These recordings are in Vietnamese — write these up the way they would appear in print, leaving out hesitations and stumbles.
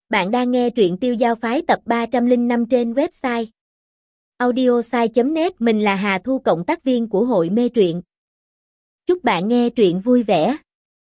Bạn đang nghe truyện Tiêu Giao Phái tập 305 trên website audiosai.net. Mình là Hà Thu, cộng tác viên của hội mê truyện. Chúc bạn nghe truyện vui vẻ.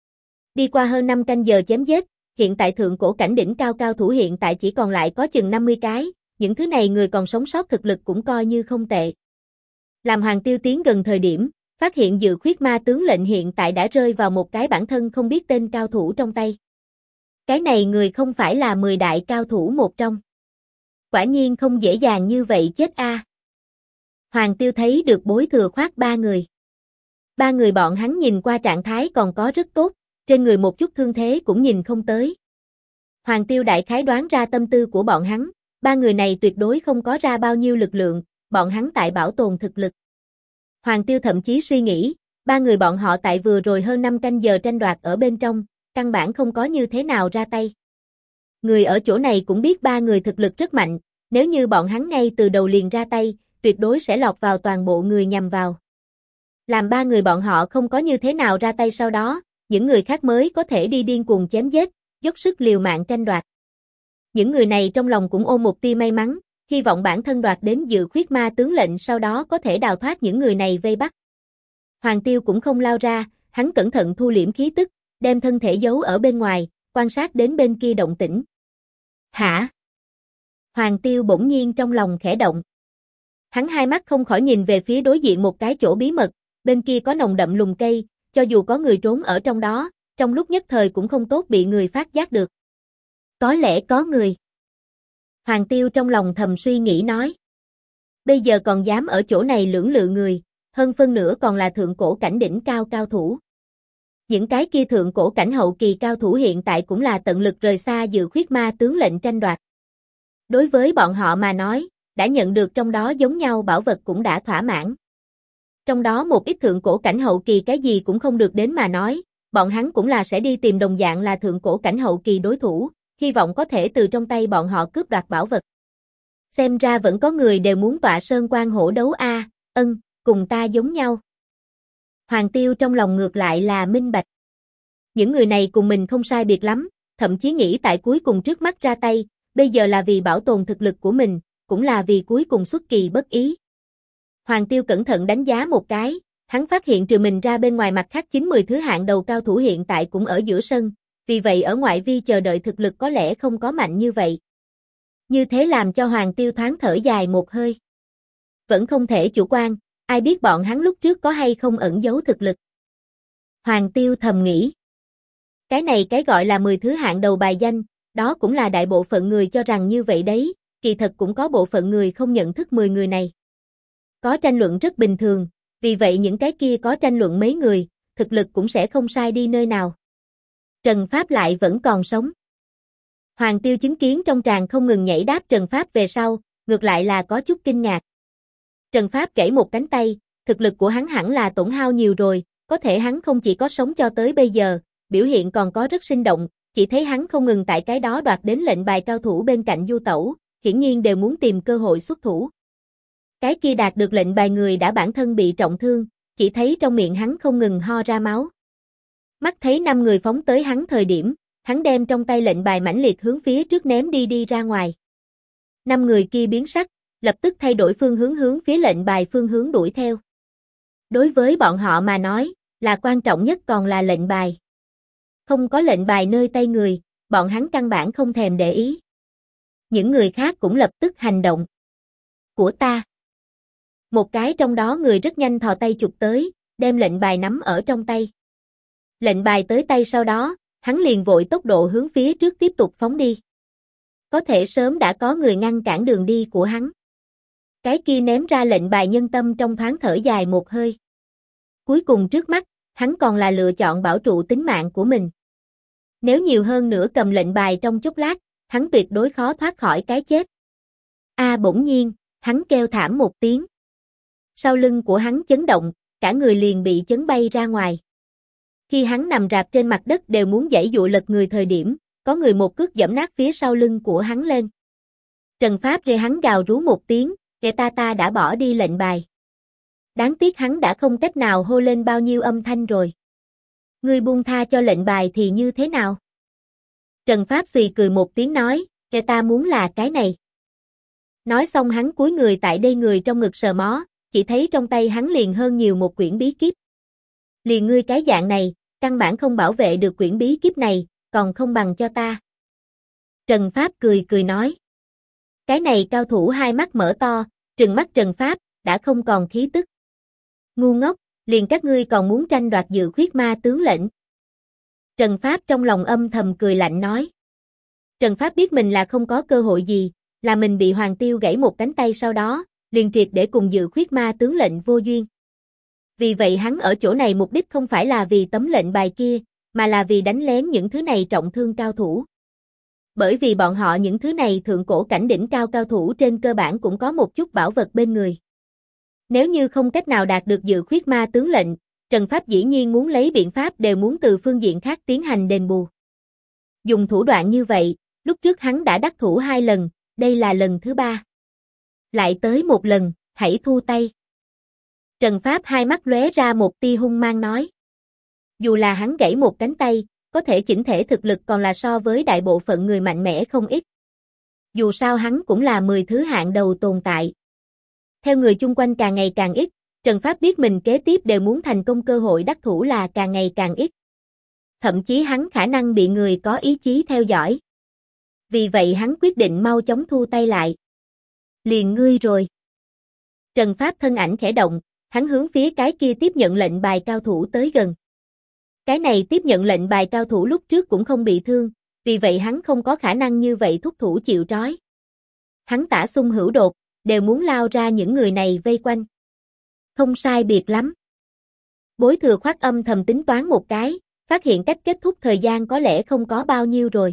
Đi qua hơn 5 canh giờ chém giết, hiện tại thượng cổ cảnh đỉnh cao cao thủ hiện tại chỉ còn lại có chừng 50 cái, những thứ này người còn sống sót thực lực cũng coi như không tệ. Làm Hoàng Tiêu tiến gần thời điểm, phát hiện Dự Khuyết Ma tướng lệnh hiện tại đã rơi vào một cái bản thân không biết tên cao thủ trong tay. Cái này người không phải là 10 đại cao thủ một trong. Quả nhiên không dễ dàng như vậy chết a. Hoàng Tiêu thấy được Bối Thừa Khoát ba người. Ba người bọn hắn nhìn qua trạng thái còn có rất tốt, trên người một chút thương thế cũng nhìn không tới. Hoàng Tiêu đại khái đoán ra tâm tư của bọn hắn, ba người này tuyệt đối không có ra bao nhiêu lực lượng, bọn hắn tại bảo tồn thực lực. Hoàng Tiêu thậm chí suy nghĩ, ba người bọn họ tại vừa rồi hơn 5 canh giờ tranh đoạt ở bên trong, căn bản không có như thế nào ra tay. Người ở chỗ này cũng biết ba người thực lực rất mạnh, nếu như bọn hắn ngay từ đầu liền ra tay, tuyệt đối sẽ lọt vào toàn bộ người nhằm vào. Làm ba người bọn họ không có như thế nào ra tay, sau đó, những người khác mới có thể đi điên cuồng chém giết, dốc sức liều mạng tranh đoạt. Những người này trong lòng cũng ôm một tia may mắn, hy vọng bản thân đoạt đến Dự Khuyết Ma tướng lệnh, sau đó có thể đào thoát những người này vây bắt. Hoàng Tiêu cũng không lao ra, hắn cẩn thận thu liễm khí tức, đem thân thể giấu ở bên ngoài, quan sát đến bên kia động tĩnh. Hả? Hoàng Tiêu bỗng nhiên trong lòng khẽ động. Hắn hai mắt không khỏi nhìn về phía đối diện một cái chỗ bí mật, bên kia có nồng đậm lùm cây, cho dù có người trốn ở trong đó, trong lúc nhất thời cũng không tốt bị người phát giác được. Có lẽ có người. Hoàng Tiêu trong lòng thầm suy nghĩ nói. Bây giờ còn dám ở chỗ này lưỡng lự người, hơn phân nửa còn là thượng cổ cảnh đỉnh cao cao thủ. Những cái kia thượng cổ cảnh hậu kỳ cao thủ hiện tại cũng là tận lực rời xa Dự Khuyết Ma tướng lệnh tranh đoạt. Đối với bọn họ mà nói, đã nhận được trong đó giống nhau bảo vật cũng đã thỏa mãn. Trong đó một ít thượng cổ cảnh hậu kỳ cái gì cũng không được đến mà nói, bọn hắn cũng là sẽ đi tìm đồng dạng là thượng cổ cảnh hậu kỳ đối thủ, hy vọng có thể từ trong tay bọn họ cướp đoạt bảo vật. Xem ra vẫn có người đều muốn tọa sơn quan hổ đấu a, cùng ta giống nhau. Hoàng Tiêu trong lòng ngược lại là minh bạch. Những người này cùng mình không sai biệt lắm, thậm chí nghĩ tại cuối cùng trước mắt ra tay, bây giờ là vì bảo tồn thực lực của mình, cũng là vì cuối cùng xuất kỳ bất ý. Hoàng Tiêu cẩn thận đánh giá một cái, hắn phát hiện trừ mình ra bên ngoài mặt khác 9-10 thứ hạng đầu cao thủ hiện tại cũng ở giữa sân, vì vậy ở ngoại vi chờ đợi thực lực có lẽ không có mạnh như vậy. Như thế làm cho Hoàng Tiêu thoáng thở dài một hơi. Vẫn không thể chủ quan, ai biết bọn hắn lúc trước có hay không ẩn giấu thực lực. Hoàng Tiêu thầm nghĩ. Cái này cái gọi là 10 thứ hạng đầu bài danh, đó cũng là đại bộ phận người cho rằng như vậy đấy, kỳ thật cũng có bộ phận người không nhận thức 10 người này. Có tranh luận rất bình thường, vì vậy những cái kia có tranh luận mấy người, thực lực cũng sẽ không sai đi nơi nào. Trần Pháp lại vẫn còn sống. Hoàng Tiêu chứng kiến trong tràng không ngừng nhảy đáp Trần Pháp về sau, ngược lại là có chút kinh ngạc. Trần Pháp gãy một cánh tay, thực lực của hắn hẳn là tổn hao nhiều rồi, có thể hắn không chỉ có sống cho tới bây giờ, biểu hiện còn có rất sinh động, chỉ thấy hắn không ngừng tại cái đó đoạt đến lệnh bài cao thủ bên cạnh du tẩu, hiển nhiên đều muốn tìm cơ hội xuất thủ. Cái kia đạt được lệnh bài người đã bản thân bị trọng thương, chỉ thấy trong miệng hắn không ngừng ho ra máu. Mắt thấy 5 người phóng tới hắn thời điểm, hắn đem trong tay lệnh bài mãnh liệt hướng phía trước ném đi ra ngoài. 5 người kia biến sắc, lập tức thay đổi phương hướng phía lệnh bài phương hướng đuổi theo. Đối với bọn họ mà nói, là quan trọng nhất còn là lệnh bài. Không có lệnh bài nơi tay người, bọn hắn căn bản không thèm để ý. Những người khác cũng lập tức hành động. Của ta. Một cái trong đó người rất nhanh thò tay chụp tới, đem lệnh bài nắm ở trong tay. Lệnh bài tới tay sau đó, hắn liền vội tốc độ hướng phía trước tiếp tục phóng đi. Có thể sớm đã có người ngăn cản đường đi của hắn. Cái kia ném ra lệnh bài nhân tâm trong thoáng thở dài một hơi. Cuối cùng trước mắt, hắn còn là lựa chọn bảo trụ tính mạng của mình. Nếu nhiều hơn nữa cầm lệnh bài trong chốc lát, hắn tuyệt đối khó thoát khỏi cái chết. Bỗng nhiên, hắn kêu thảm một tiếng. Sau lưng của hắn chấn động, cả người liền bị chấn bay ra ngoài. Khi hắn nằm rạp trên mặt đất đều muốn giãy giụa lật người thời điểm, có người một cước giẫm nát phía sau lưng của hắn lên. Trần Pháp rê hắn gào rú một tiếng, ta đã bỏ đi lệnh bài. Đáng tiếc hắn đã không cách nào hô lên bao nhiêu âm thanh rồi. Ngươi buông tha cho lệnh bài thì như thế nào? Trần Pháp suy cười một tiếng nói, kẻ ta muốn là cái này. Nói xong hắn cúi người tại đây người trong ngực sờ mó, chỉ thấy trong tay hắn liền hơn nhiều một quyển bí kíp. Liền ngươi cái dạng này, căn bản không bảo vệ được quyển bí kíp này, còn không bằng cho ta. Trần Pháp cười cười nói. Cái này cao thủ hai mắt mở to, trừng mắt Trần Pháp, đã không còn khí tức. Ngu ngốc, liền các ngươi còn muốn tranh đoạt Dự Khuyết Ma tướng lệnh. Trần Pháp trong lòng âm thầm cười lạnh nói. Trần Pháp biết mình là không có cơ hội gì, là mình bị Hoàng Tiêu gãy một cánh tay sau đó, liền triệt để cùng Dự Khuyết Ma tướng lệnh vô duyên. Vì vậy hắn ở chỗ này mục đích không phải là vì tấm lệnh bài kia, mà là vì đánh lén những thứ này trọng thương cao thủ. Bởi vì bọn họ những thứ này thượng cổ cảnh đỉnh cao cao thủ trên cơ bản cũng có một chút bảo vật bên người. Nếu như không cách nào đạt được Dự Khuyết Ma tướng lệnh, Trần Pháp dĩ nhiên muốn lấy biện pháp đều muốn từ phương diện khác tiến hành đền bù. Dùng thủ đoạn như vậy, lúc trước hắn đã đắc thủ 2 lần, đây là lần thứ 3. Lại tới một lần, hãy thu tay. Trần Pháp hai mắt lóe ra một tia hung mang nói. Dù là hắn gãy một cánh tay, có thể chỉnh thể thực lực còn là so với đại bộ phận người mạnh mẽ không ít. Dù sao hắn cũng là 10 thứ hạng đầu tồn tại. Theo người chung quanh càng ngày càng ít, Trần Pháp biết mình kế tiếp đều muốn thành công cơ hội đắc thủ là càng ngày càng ít. Thậm chí hắn khả năng bị người có ý chí theo dõi. Vì vậy hắn quyết định mau chóng thu tay lại. Liền ngươi rồi. Trần Pháp thân ảnh khẽ động, hắn hướng phía cái kia tiếp nhận lệnh bài cao thủ tới gần. Cái này tiếp nhận lệnh bài cao thủ lúc trước cũng không bị thương, vì vậy hắn không có khả năng như vậy thúc thủ chịu trói. Hắn tả xung hữu đột, đều muốn lao ra những người này vây quanh. Không sai biệt lắm. Bối Thừa Khoát âm thầm tính toán một cái, phát hiện cách kết thúc thời gian có lẽ không có bao nhiêu rồi.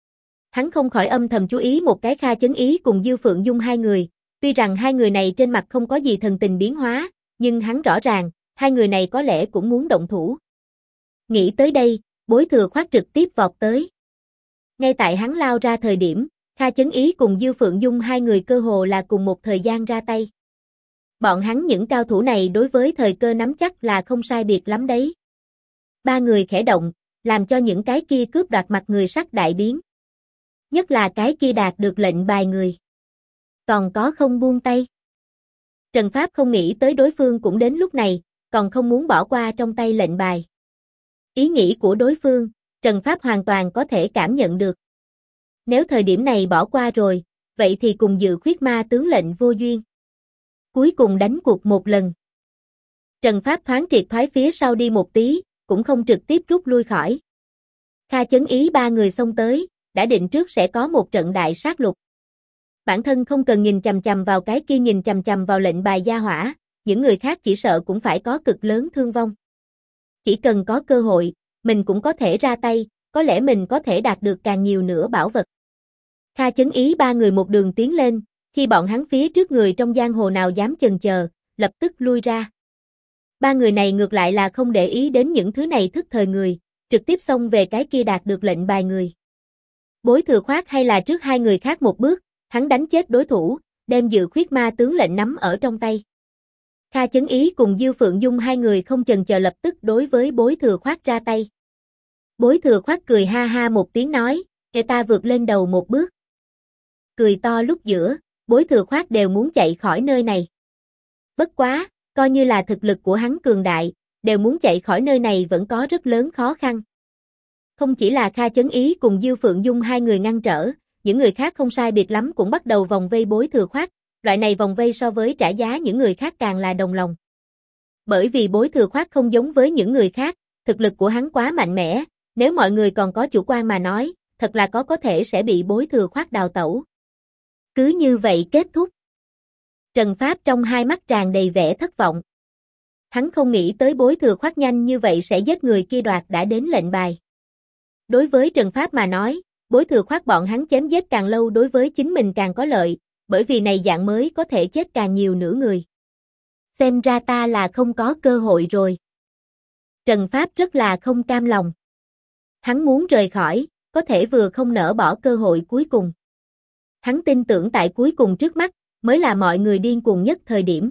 Hắn không khỏi âm thầm chú ý một cái Kha Chấn Ý cùng Dư Phượng Dung hai người, tuy rằng hai người này trên mặt không có gì thần tình biến hóa, nhưng hắn rõ ràng, hai người này có lẽ cũng muốn động thủ. Nghĩ tới đây, Bối Thừa Khoát trực tiếp vọt tới. Ngay tại hắn lao ra thời điểm, Kha Chấn Ý cùng Dư Phượng Dung hai người cơ hồ là cùng một thời gian ra tay. Bọn hắn những cao thủ này đối với thời cơ nắm chắc là không sai biệt lắm đấy. Ba người khẽ động, làm cho những cái kia cướp đoạt mặt người sắc đại biến. Nhất là cái kia đạt được lệnh bài người. Còn có không buông tay. Trần Pháp không nghĩ tới đối phương cũng đến lúc này, còn không muốn bỏ qua trong tay lệnh bài. Ý nghĩ của đối phương, Trần Pháp hoàn toàn có thể cảm nhận được. Nếu thời điểm này bỏ qua rồi, vậy thì cùng Dự Khuyết Ma tướng lệnh vô duyên. Cuối cùng đánh cuộc một lần. Trần Pháp thoáng triệt thoái phía sau đi một tí, cũng không trực tiếp rút lui khỏi. Kha Chấn Ý ba người xông tới, đã định trước sẽ có một trận đại sát lục. Bản thân không cần nhìn chằm chằm vào cái kia nhìn chằm chằm vào lệnh bài gia hỏa, những người khác chỉ sợ cũng phải có cực lớn thương vong. Chỉ cần có cơ hội, mình cũng có thể ra tay, có lẽ mình có thể đạt được càng nhiều nữa bảo vật. Kha Chấn Ý ba người một đường tiến lên, khi bọn hắn phía trước người trong giang hồ nào dám chần chờ, lập tức lui ra. Ba người này ngược lại là không để ý đến những thứ này thức thời người, trực tiếp xông về cái kia đạt được lệnh bài người. Bối Thừa Khoát hay là trước hai người khác một bước, hắn đánh chết đối thủ, đem Dự Khuyết Ma tướng lệnh nắm ở trong tay. Kha Chấn Ý cùng Dư Phượng Dung hai người không chần chờ lập tức đối với Bối Thừa Khoát ra tay. Bối Thừa Khoát cười ha ha một tiếng nói, "Kẻ ta vượt lên đầu một bước." Cười to lúc giữa, Bối Thừa Khoát đều muốn chạy khỏi nơi này. Bất quá, coi như là thực lực của hắn cường đại, đều muốn chạy khỏi nơi này vẫn có rất lớn khó khăn. Không chỉ là Kha Chấn Ý cùng Dư Phượng Dung hai người ngăn trở, những người khác không sai biệt lắm cũng bắt đầu vòng vây Bối Thừa Khoát, loại này vòng vây so với trả giá những người khác càng là đồng lòng. Bởi vì Bối Thừa Khoát không giống với những người khác, thực lực của hắn quá mạnh mẽ, nếu mọi người còn có chủ quan mà nói, thật là có thể sẽ bị Bối Thừa Khoát đào tẩu. Cứ như vậy kết thúc. Trần Pháp trong hai mắt tràn đầy vẻ thất vọng. Hắn không nghĩ tới Bối Thừa Khoát nhanh như vậy sẽ giết người kia đoạt đã đến lệnh bài. Đối với Trần Pháp mà nói, Bối Thừa Khoát bọn hắn chém giết càng lâu đối với chính mình càng có lợi, bởi vì này dạng mới có thể chết càng nhiều nữa người. Xem ra ta là không có cơ hội rồi. Trần Pháp rất là không cam lòng. Hắn muốn rời khỏi, có thể vừa không nỡ bỏ cơ hội cuối cùng. Hắn tin tưởng tại cuối cùng trước mắt, mới là mọi người điên cuồng nhất thời điểm.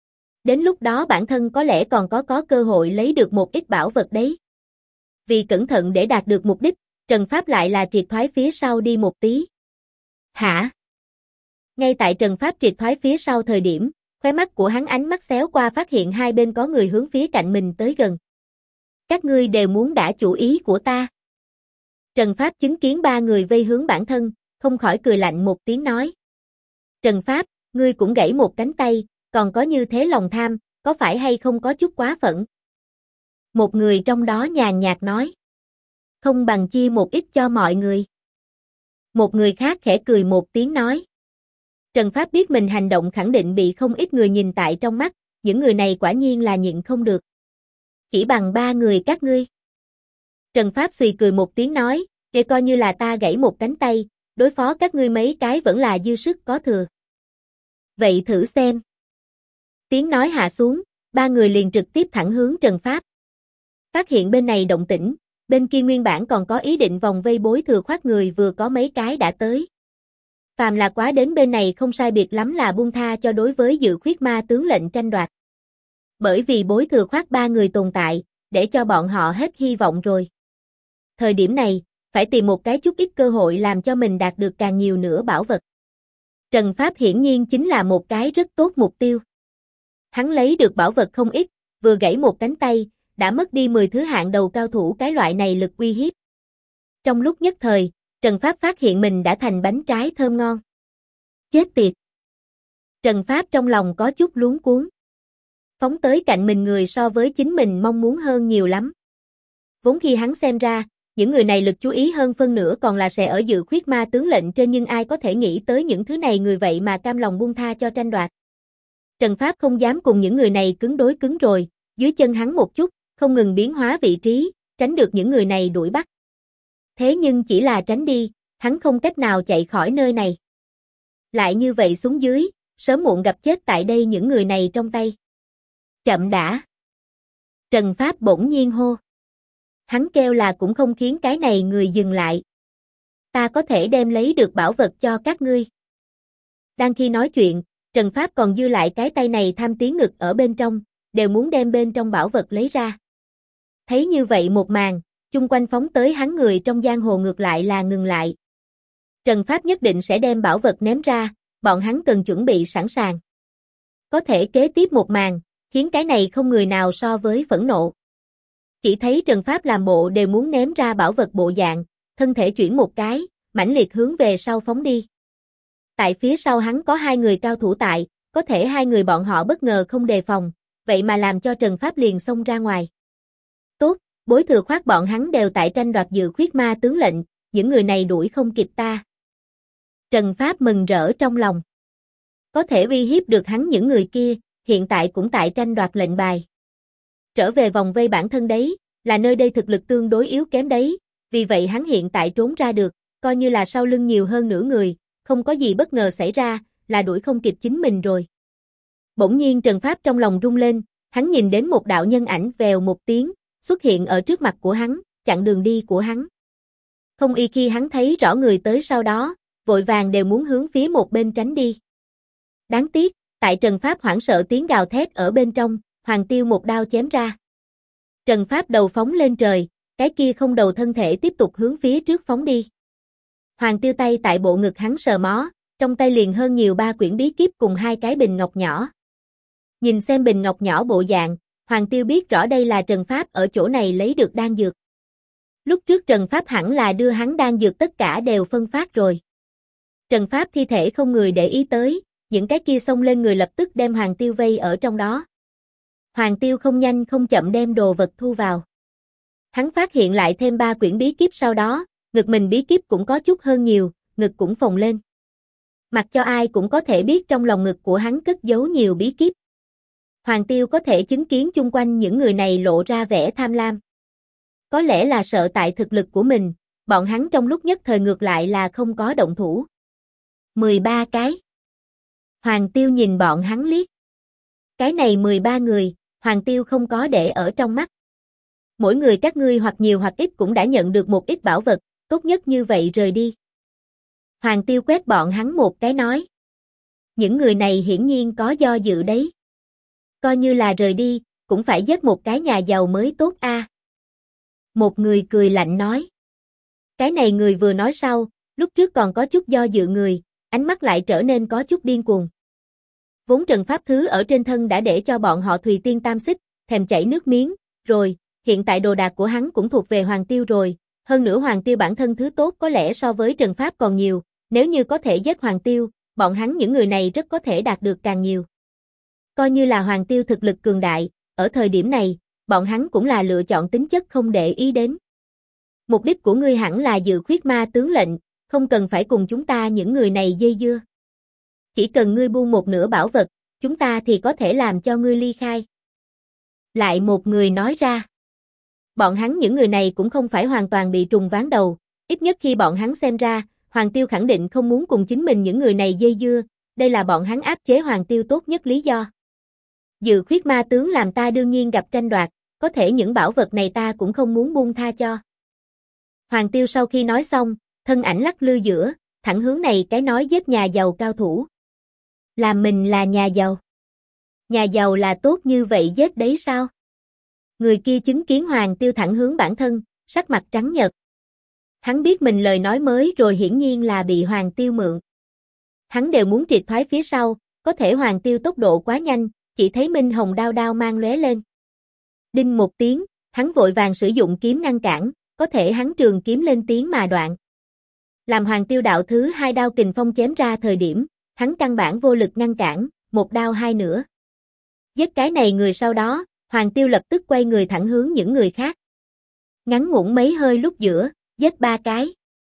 Đến lúc đó bản thân có lẽ còn có cơ hội lấy được một ít bảo vật đấy. Vì cẩn thận để đạt được mục đích, Trần Pháp lại là triệt thoái phía sau đi một tí. Hả? Ngay tại Trần Pháp triệt thoái phía sau thời điểm, khóe mắt của hắn ánh mắt xéo qua phát hiện hai bên có người hướng phía cạnh mình tới gần. Các ngươi đều muốn đả chủ ý của ta. Trần Pháp chứng kiến ba người vây hướng bản thân, không khỏi cười lạnh một tiếng nói. Trần Pháp, ngươi cũng gãy một cánh tay, còn có như thế lòng tham, có phải hay không có chút quá phận? Một người trong đó nhàn nhạt nói. Không bằng chia một ít cho mọi người. Một người khác khẽ cười một tiếng nói. Trần Pháp biết mình hành động khẳng định bị không ít người nhìn tại trong mắt, những người này quả nhiên là nhịn không được. Chỉ bằng ba người các ngươi. Trần Pháp xùy cười một tiếng nói, để coi như là ta gãy một cánh tay, đối phó các ngươi mấy cái vẫn là dư sức có thừa. Vậy thử xem. Tiếng nói hạ xuống, ba người liền trực tiếp thẳng hướng Trần Pháp. Phát hiện bên này động tĩnh, bên kia nguyên bản còn có ý định vòng vây Bối Thừa Khoát người vừa có mấy cái đã tới. Phàm là quá đến bên này không sai biệt lắm là buông tha cho đối với Dự Khuyết Ma tướng lệnh tranh đoạt. Bởi vì Bối Thừa Khoát ba người tồn tại, để cho bọn họ hết hy vọng rồi. Thời điểm này, phải tìm một cái chút ít cơ hội làm cho mình đạt được càng nhiều nữa bảo vật. Trần Pháp hiển nhiên chính là một cái rất tốt mục tiêu. Hắn lấy được bảo vật không ít, vừa gãy một cánh tay, đã mất đi 10 thứ hạng đầu cao thủ cái loại này lực uy hiếp. Trong lúc nhất thời, Trần Pháp phát hiện mình đã thành bánh trái thơm ngon. Chết tiệt! Trần Pháp trong lòng có chút luống cuống. Phóng tới cạnh mình người so với chính mình mong muốn hơn nhiều lắm. Vốn khi hắn xem ra, những người này lực chú ý hơn phân nửa còn là sẽ ở Dự Khuyết Ma tướng lệnh trên, nhưng ai có thể nghĩ tới những thứ này người vậy mà cam lòng buông tha cho tranh đoạt. Trần Pháp không dám cùng những người này cứng đối cứng rồi, dưới chân hắn một chút, không ngừng biến hóa vị trí, tránh được những người này đuổi bắt. Thế nhưng chỉ là tránh đi, hắn không cách nào chạy khỏi nơi này. Lại như vậy xuống dưới, sớm muộn gặp chết tại đây những người này trong tay. Chậm đã! Trần Pháp bỗng nhiên hô. Hắn kêu là cũng không khiến cái này người dừng lại. Ta có thể đem lấy được bảo vật cho các ngươi. Đang khi nói chuyện, Trần Pháp còn dư lại cái tay này tham tiến ngực ở bên trong, đều muốn đem bên trong bảo vật lấy ra. Thấy như vậy một màn, chung quanh phóng tới hắn người trong giang hồ ngược lại là ngừng lại. Trần Pháp nhất định sẽ đem bảo vật ném ra, bọn hắn cần chuẩn bị sẵn sàng. Có thể kế tiếp một màn, khiến cái này không người nào so với phẫn nộ. Chỉ thấy Trần Pháp làm bộ đều muốn ném ra bảo vật bộ dạng, thân thể chuyển một cái, mãnh liệt hướng về sau phóng đi. Tại phía sau hắn có hai người cao thủ tại, có thể hai người bọn họ bất ngờ không đề phòng, vậy mà làm cho Trần Pháp liền xông ra ngoài. Tốt, Bối Thừa Khoát bọn hắn đều tại tranh đoạt Dự Khuyết Ma tướng lệnh, những người này đuổi không kịp ta. Trần Pháp mừng rỡ trong lòng. Có thể uy hiếp được hắn những người kia, hiện tại cũng tại tranh đoạt lệnh bài. Trở về vòng vây bản thân đấy, là nơi đây thực lực tương đối yếu kém đấy, vì vậy hắn hiện tại trốn ra được, coi như là sau lưng nhiều hơn nửa người, không có gì bất ngờ xảy ra, là đuổi không kịp chính mình rồi. Bỗng nhiên Trần Pháp trong lòng rung lên, hắn nhìn đến một đạo nhân ảnh vèo một tiếng, xuất hiện ở trước mặt của hắn, chặn đường đi của hắn. Không y khi hắn thấy rõ người tới sau đó, vội vàng đều muốn hướng phía một bên tránh đi. Đáng tiếc, tại Trần Pháp hoảng sợ tiếng gào thét ở bên trong, Hoàng Tiêu một đao chém ra. Trần Pháp đầu phóng lên trời, cái kia không đầu thân thể tiếp tục hướng phía trước phóng đi. Hoàng Tiêu tay tại bộ ngực hắn sờ mó, trong tay liền hơn nhiều 3 quyển bí kíp cùng 2 cái bình ngọc nhỏ. Nhìn xem bình ngọc nhỏ bộ dạng, Hoàng Tiêu biết rõ đây là Trần Pháp ở chỗ này lấy được đan dược. Lúc trước Trần Pháp hẳn là đưa hắn đan dược tất cả đều phân phát rồi. Trần Pháp thi thể không người để ý tới, những cái kia xông lên người lập tức đem Hoàng Tiêu vây ở trong đó. Hoàng Tiêu không nhanh không chậm đem đồ vật thu vào. Hắn phát hiện lại thêm 3 quyển bí kíp sau đó, ngực mình bí kíp cũng có chút hơn nhiều, ngực cũng phồng lên. Mặc cho ai cũng có thể biết trong lòng ngực của hắn cất giấu nhiều bí kíp. Hoàng Tiêu có thể chứng kiến chung quanh những người này lộ ra vẻ tham lam. Có lẽ là sợ tại thực lực của mình, bọn hắn trong lúc nhất thời ngược lại là không có động thủ. 13 cái. Hoàng Tiêu nhìn bọn hắn liếc. Cái này 13 người, Hoàng Tiêu không có để ở trong mắt. Mỗi người các ngươi hoặc nhiều hoặc ít cũng đã nhận được một ít bảo vật, tốt nhất như vậy rời đi. Hoàng Tiêu quét bọn hắn một cái nói. Những người này hiển nhiên có do dự đấy. Coi như là rời đi, cũng phải giết một cái nhà giàu mới tốt a. Một người cười lạnh nói. Cái này người vừa nói sau, lúc trước còn có chút do dự người, ánh mắt lại trở nên có chút điên cuồng. Vốn trận pháp thứ ở trên thân đã để cho bọn họ Thùy Tiên Tam Xích, thèm chảy nước miếng, rồi, hiện tại đồ đạc của hắn cũng thuộc về Hoàng Tiêu rồi, hơn nữa Hoàng Tiêu bản thân thứ tốt có lẽ so với trận pháp còn nhiều, nếu như có thể giết Hoàng Tiêu, bọn hắn những người này rất có thể đạt được càng nhiều. Coi như là Hoàng Tiêu thực lực cường đại, ở thời điểm này, bọn hắn cũng là lựa chọn tính chất không để ý đến. Mục đích của ngươi hẳn là dự khuyết ma tướng lệnh, không cần phải cùng chúng ta những người này dây dưa. Chỉ cần ngươi buông một nửa bảo vật, chúng ta thì có thể làm cho ngươi ly khai. Lại một người nói ra. Bọn hắn những người này cũng không phải hoàn toàn bị trùng ván đầu, ít nhất khi bọn hắn xem ra, Hoàng Tiêu khẳng định không muốn cùng chính mình những người này dây dưa, đây là bọn hắn áp chế Hoàng Tiêu tốt nhất lý do. Dự khuyết ma tướng làm ta đương nhiên gặp tranh đoạt, có thể những bảo vật này ta cũng không muốn buông tha cho. Hoàng Tiêu sau khi nói xong, thân ảnh lắc lư giữa, thẳng hướng này cái nói giết nhà giàu cao thủ. Làm mình là nhà giàu. Nhà giàu là tốt như vậy giết đấy sao? Người kia chứng kiến Hoàng Tiêu thẳng hướng bản thân, sắc mặt trắng nhợt. Hắn biết mình lời nói mới rồi hiển nhiên là bị Hoàng Tiêu mượn. Hắn đều muốn triệt thoái phía sau, có thể Hoàng Tiêu tốc độ quá nhanh, chỉ thấy minh hồng đao đao mang lóe lên. Đinh một tiếng, hắn vội vàng sử dụng kiếm ngăn cản, có thể hắn trường kiếm lên tiếng mà đoạn. Làm Hoàng Tiêu đạo thứ hai đao kình phong chém ra thời điểm, hắn căn bản vô lực ngăn cản, một đao hai nửa. Giết cái này người sau đó, Hoàng Tiêu lập tức quay người thẳng hướng những người khác. Ngắn ngủn mấy hơi lúc giữa, giết ba cái.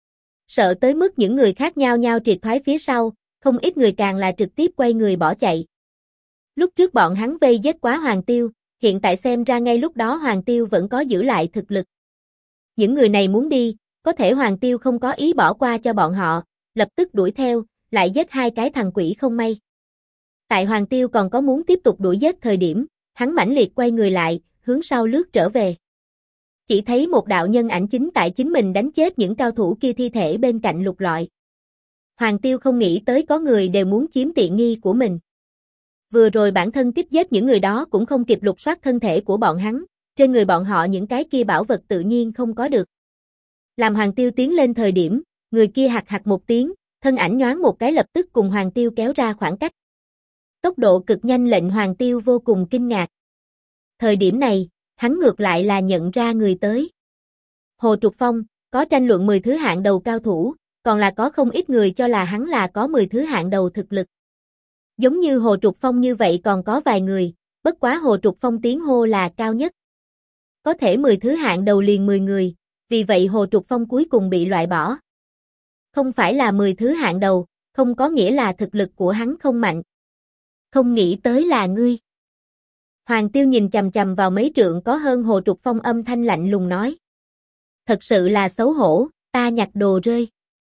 Sợ tới mức những người khác nhao nhao triệt thoái phía sau, không ít người càng là trực tiếp quay người bỏ chạy. Lúc trước bọn hắn vây giết quá Hoàng Tiêu, hiện tại xem ra ngay lúc đó Hoàng Tiêu vẫn có giữ lại thực lực. Những người này muốn đi, có thể Hoàng Tiêu không có ý bỏ qua cho bọn họ, lập tức đuổi theo, lại giết hai cái thằng quỷ không may. Tại Hoàng Tiêu còn có muốn tiếp tục đuổi giết thời điểm, hắn mãnh liệt quay người lại, hướng sau lướt trở về. Chỉ thấy một đạo nhân ảnh chính tại chính mình đánh chết những cao thủ kia thi thể bên cạnh lục lọi. Hoàng Tiêu không nghĩ tới có người đều muốn chiếm tiện nghi của mình. Vừa rồi bản thân tiếp giết những người đó cũng không kịp lục soát thân thể của bọn hắn, trên người bọn họ những cái kia bảo vật tự nhiên không có được. Làm Hoàng Tiêu tiến lên thời điểm, người kia hạc hạc một tiếng, thân ảnh nhoáng một cái lập tức cùng Hoàng Tiêu kéo ra khoảng cách. Tốc độ cực nhanh lệnh Hoàng Tiêu vô cùng kinh ngạc. Thời điểm này, hắn ngược lại là nhận ra người tới. Hồ Trục Phong, có tranh luận 10 thứ hạng đầu cao thủ, còn là có không ít người cho là hắn là có 10 thứ hạng đầu thực lực. Giống như Hồ Trục Phong như vậy còn có vài người, bất quá Hồ Trục Phong tiếng hô là cao nhất. Có thể 10 thứ hạng đầu liền 10 người, vì vậy Hồ Trục Phong cuối cùng bị loại bỏ. Không phải là 10 thứ hạng đầu, không có nghĩa là thực lực của hắn không mạnh. Không nghĩ tới là ngươi. Hoàng Tiêu nhìn chằm chằm vào mấy trượng có hơn Hồ Trục Phong âm thanh lạnh lùng nói. Thật sự là xấu hổ, ta nhặt đồ rơi.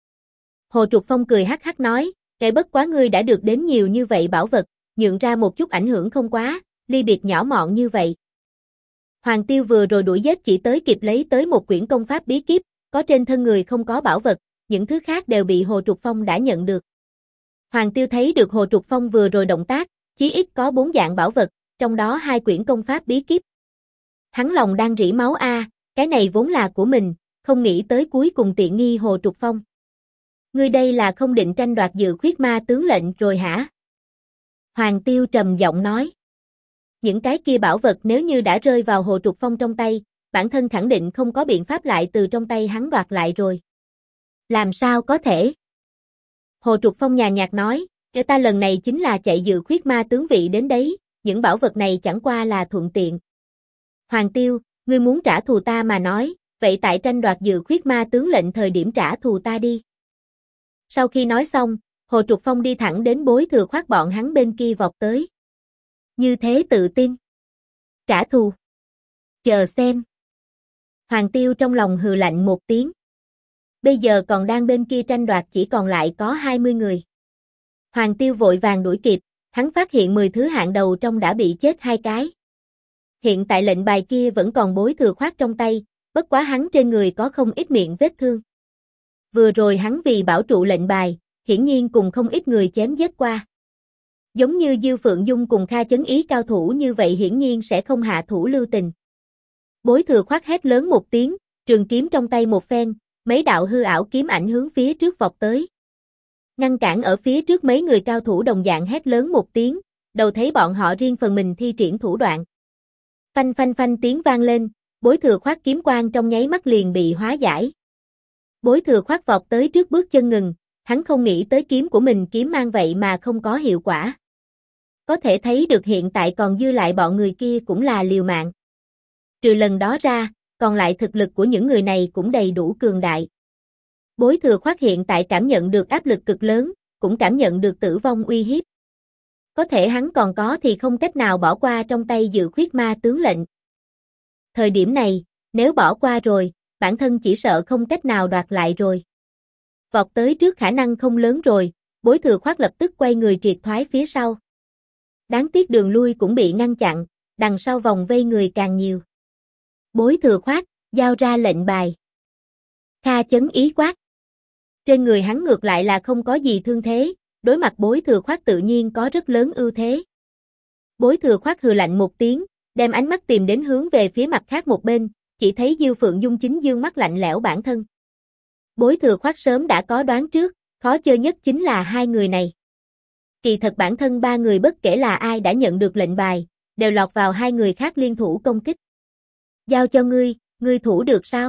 Hồ Trục Phong cười hắc hắc nói, kể bất quá ngươi đã được đến nhiều như vậy bảo vật, nhượng ra một chút ảnh hưởng không quá, ly biệt nhỏ mọn như vậy. Hoàng Tiêu vừa rồi đuổi giết chỉ tới kịp lấy tới một quyển công pháp bí kíp, có trên thân người không có bảo vật, những thứ khác đều bị Hồ Trục Phong đã nhận được. Hoàng Tiêu thấy được Hồ Trục Phong vừa rồi động tác, chí ít có 4 dạng bảo vật, trong đó 2 quyển công pháp bí kíp. Hắn lòng đang rỉ máu cái này vốn là của mình, không nghĩ tới cuối cùng tiện nghi Hồ Trục Phong. Ngươi đây là không định tranh đoạt dự khuyết ma tướng lệnh rồi hả? Hoàng Tiêu trầm giọng nói. Những cái kia bảo vật nếu như đã rơi vào Hồ Trục Phong trong tay, bản thân khẳng định không có biện pháp lại từ trong tay hắn đoạt lại rồi. Làm sao có thể? Hồ Trục Phong nhàn nhạt nói, kể ta lần này chính là chạy dự khuyết ma tướng vị đến đấy, những bảo vật này chẳng qua là thuận tiện. Hoàng Tiêu, ngươi muốn trả thù ta mà nói, vậy tại tranh đoạt dự khuyết ma tướng lệnh thời điểm trả thù ta đi. Sau khi nói xong, Hồ Trục Phong đi thẳng đến Bối Thừa Khoát bọn hắn bên kia vọt tới. Như thế tự tin. Trả thù. Chờ xem. Hoàng Tiêu trong lòng hừ lạnh một tiếng. Bây giờ còn đang bên kia tranh đoạt chỉ còn lại có 20 người. Hoàng Tiêu vội vàng đuổi kịp, hắn phát hiện 10 thứ hạng đầu trong đã bị chết 2 cái. Hiện tại lệnh bài kia vẫn còn Bối Thừa Khoát trong tay, bất quá hắn trên người có không ít miệng vết thương. Vừa rồi hắn vì bảo trụ lệnh bài, hiển nhiên cùng không ít người chém giết qua. Giống như Diêu Phượng Dung cùng Kha Chấn Ý cao thủ như vậy hiển nhiên sẽ không hạ thủ lưu tình. Bối Thừa Khoát hét lớn một tiếng, trường kiếm trong tay một phen, mấy đạo hư ảo kiếm ảnh hướng phía trước vọt tới. Ngăn cản ở phía trước mấy người cao thủ đồng dạng hét lớn một tiếng, đầu thấy bọn họ riêng phần mình thi triển thủ đoạn. Phanh phanh phanh tiếng vang lên, Bối Thừa Khoát kiếm quang trong nháy mắt liền bị hóa giải. Bối Thừa Khoát vọt tới trước bước chân ngừng, hắn không nghĩ tới kiếm của mình kiếm mang vậy mà không có hiệu quả. Có thể thấy được hiện tại còn dư lại bọn người kia cũng là liều mạng. Trừ lần đó ra, còn lại thực lực của những người này cũng đầy đủ cường đại. Bối Thừa Khoát hiện tại cảm nhận được áp lực cực lớn, cũng cảm nhận được tử vong uy hiếp. Có thể hắn còn có thì không cách nào bỏ qua trong tay Dự Khuyết Ma tướng lệnh. Thời điểm này, nếu bỏ qua rồi, bản thân chỉ sợ không cách nào đoạt lại rồi. Vọt tới trước khả năng không lớn rồi, Bối Thừa Khoát lập tức quay người triệt thoái phía sau. Đáng tiếc đường lui cũng bị ngăn chặn, đằng sau vòng vây người càng nhiều. Bối Thừa Khoát, giao ra lệnh bài. Kha Chấn Ý quát. Trên người hắn ngược lại là không có gì thương thế, đối mặt Bối Thừa Khoát tự nhiên có rất lớn ưu thế. Bối Thừa Khoát hừ lạnh một tiếng, đem ánh mắt tìm đến hướng về phía mặt khác một bên, chỉ thấy Diêu Phượng Dung chính dương mắt lạnh lẽo bản thân. Bối Thừa Khoát sớm đã có đoán trước, khó chơi nhất chính là hai người này. Kỳ thật bản thân ba người bất kể là ai đã nhận được lệnh bài, đều lọt vào hai người khác liên thủ công kích. Giao cho ngươi thủ được sao?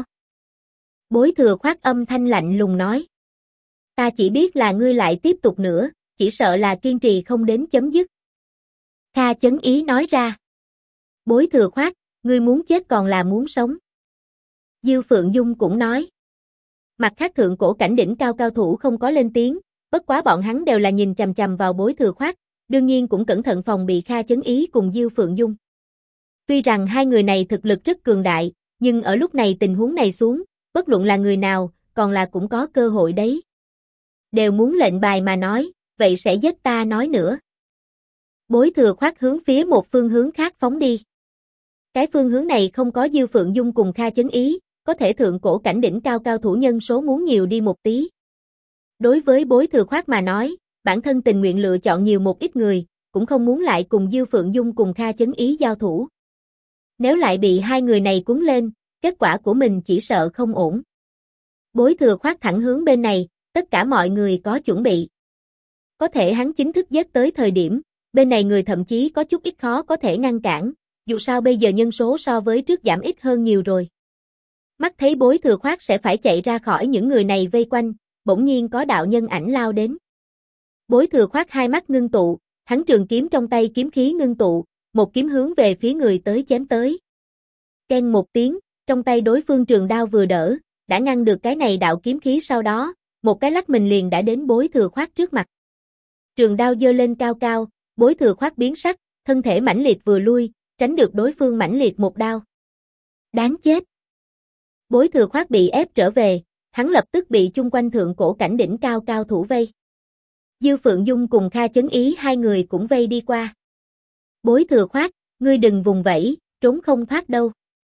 Bối Thừa Khoát âm thanh lạnh lùng nói. Ta chỉ biết là ngươi lại tiếp tục nữa, chỉ sợ là kiên trì không đến chấm dứt. Kha Chấn Ý nói ra. Bối Thừa Khoát, ngươi muốn chết còn là muốn sống? Diêu Phượng Dung cũng nói. Mặt khác thượng cổ cảnh đỉnh cao cao thủ không có lên tiếng, bất quá bọn hắn đều là nhìn chằm chằm vào Bối Thừa Khoát, đương nhiên cũng cẩn thận phòng bị Kha Chấn Ý cùng Diêu Phượng Dung. Tuy rằng hai người này thực lực rất cường đại, nhưng ở lúc này tình huống này xuống, bất luận là người nào, còn là cũng có cơ hội đấy. Đều muốn lệnh bài mà nói, vậy sẽ giết ta nói nữa. Bối Thừa Khoát hướng phía một phương hướng khác phóng đi. Cái phương hướng này không có Diêu Phượng Dung cùng Kha Chấn Ý, có thể thượng cổ cảnh đỉnh cao cao thủ nhân số muốn nhiều đi một tí. Đối với Bối Thừa Khoát mà nói, bản thân tình nguyện lựa chọn nhiều một ít người, cũng không muốn lại cùng Diêu Phượng Dung cùng Kha Chấn Ý giao thủ. Nếu lại bị hai người này cuốn lên, kết quả của mình chỉ sợ không ổn. Bối Thừa Khoát thẳng hướng bên này, tất cả mọi người có chuẩn bị. Có thể hắn chính thức giết tới thời điểm, bên này người thậm chí có chút ít khó có thể ngăn cản, dù sao bây giờ nhân số so với trước giảm ít hơn nhiều rồi. Mắt thấy Bối Thừa Khoát sẽ phải chạy ra khỏi những người này vây quanh, bỗng nhiên có đạo nhân ảnh lao đến. Bối Thừa Khoát hai mắt ngưng tụ, hắn trường kiếm trong tay kiếm khí ngưng tụ, một kiếm hướng về phía người tới chém tới. Keng một tiếng, trong tay đối phương trường đao vừa đỡ, đã ngăn được cái này đạo kiếm khí, sau đó, một cái lắc mình liền đã đến Bối Thừa Khoát trước mặt. Trường đao giơ lên cao cao, Bối Thừa Khoát biến sắc, thân thể mãnh liệt vừa lui, tránh được đối phương mãnh liệt một đao. Đáng chết! Bối Thừa Khoát bị ép trở về, hắn lập tức bị chung quanh thượng cổ cảnh đỉnh cao cao thủ vây. Diêu Phượng Dung cùng Kha Chấn Ý hai người cũng vây đi qua. Bối Thừa Khoát, ngươi đừng vùng vẫy, trốn không thoát đâu.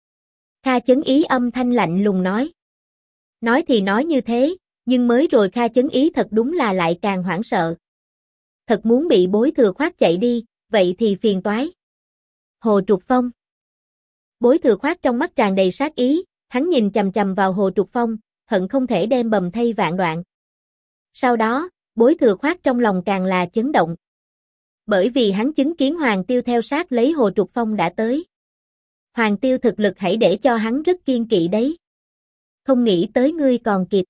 Kha Chấn Ý âm thanh lạnh lùng nói. Nói thì nói như thế, nhưng mới rồi Kha Chấn Ý thật đúng là lại càng hoảng sợ. Thật muốn bị Bối Thừa Khoát chạy đi, vậy thì phiền toái. Hồ Trục Phong. Bối Thừa Khoát trong mắt tràn đầy sát ý, hắn nhìn chằm chằm vào Hồ Trục Phong, hận không thể đem bầm thây vạn đoạn. Sau đó, Bối Thừa Khoát trong lòng càng là chấn động. Bởi vì hắn chứng kiến Hoàng Tiêu theo sát lấy Hồ Trục Phong đã tới. Hoàng Tiêu thực lực hãy để cho hắn rất kiên kỵ đấy. Không nghĩ tới ngươi còn kịp.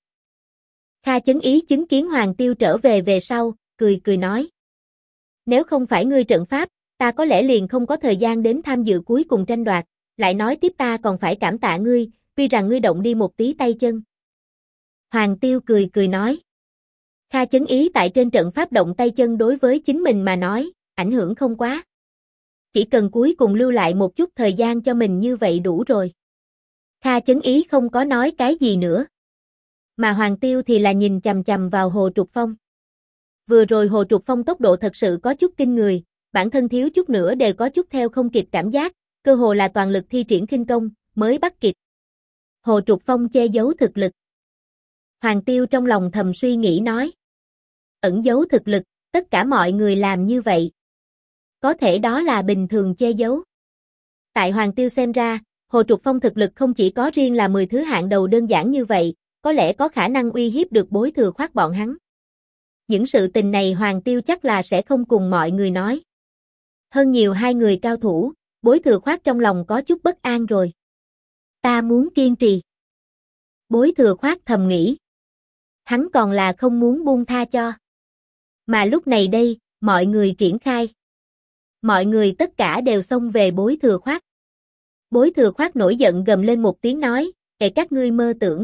Kha Chấn Ý chứng kiến Hoàng Tiêu trở về sau, cười cười nói. Nếu không phải ngươi trận pháp, ta có lẽ liền không có thời gian đến tham dự cuối cùng tranh đoạt, lại nói tiếp ta còn phải cảm tạ ngươi, tuy rằng ngươi động đi một tí tay chân. Hoàng Tiêu cười cười nói. Kha Chấn Ý tại trên trận pháp động tay chân đối với chính mình mà nói, ảnh hưởng không quá. Chỉ cần cuối cùng lưu lại một chút thời gian cho mình như vậy đủ rồi. Kha Chấn Ý không có nói cái gì nữa. Mà Hoàng Tiêu thì là nhìn chằm chằm vào Hồ Trục Phong. Vừa rồi Hồ Trục Phong tốc độ thật sự có chút kinh người, bản thân thiếu chút nữa đều có chút theo không kịp cảm giác, cơ hồ là toàn lực thi triển khinh công, mới bắt kịp. Hồ Trục Phong che giấu thực lực. Hoàng Tiêu trong lòng thầm suy nghĩ nói. Ẩn giấu thực lực, tất cả mọi người làm như vậy. Có thể đó là bình thường che giấu. Tại Hoàng Tiêu xem ra, Hồ Trục Phong thực lực không chỉ có riêng là 10 thứ hạng đầu đơn giản như vậy, có lẽ có khả năng uy hiếp được Bối Thừa Khoát bọn hắn. Những sự tình này Hoàng Tiêu chắc là sẽ không cùng mọi người nói. Hơn nhiều hai người cao thủ, Bối Thừa Khoát trong lòng có chút bất an rồi. Ta muốn kiên trì. Bối Thừa Khoát thầm nghĩ. Hắn còn là không muốn buông tha cho. Mà lúc này đây, mọi người triển khai. Mọi người tất cả đều xông về Bối Thừa Khoát. Bối Thừa Khoát nổi giận gầm lên một tiếng nói, các ngươi mơ tưởng.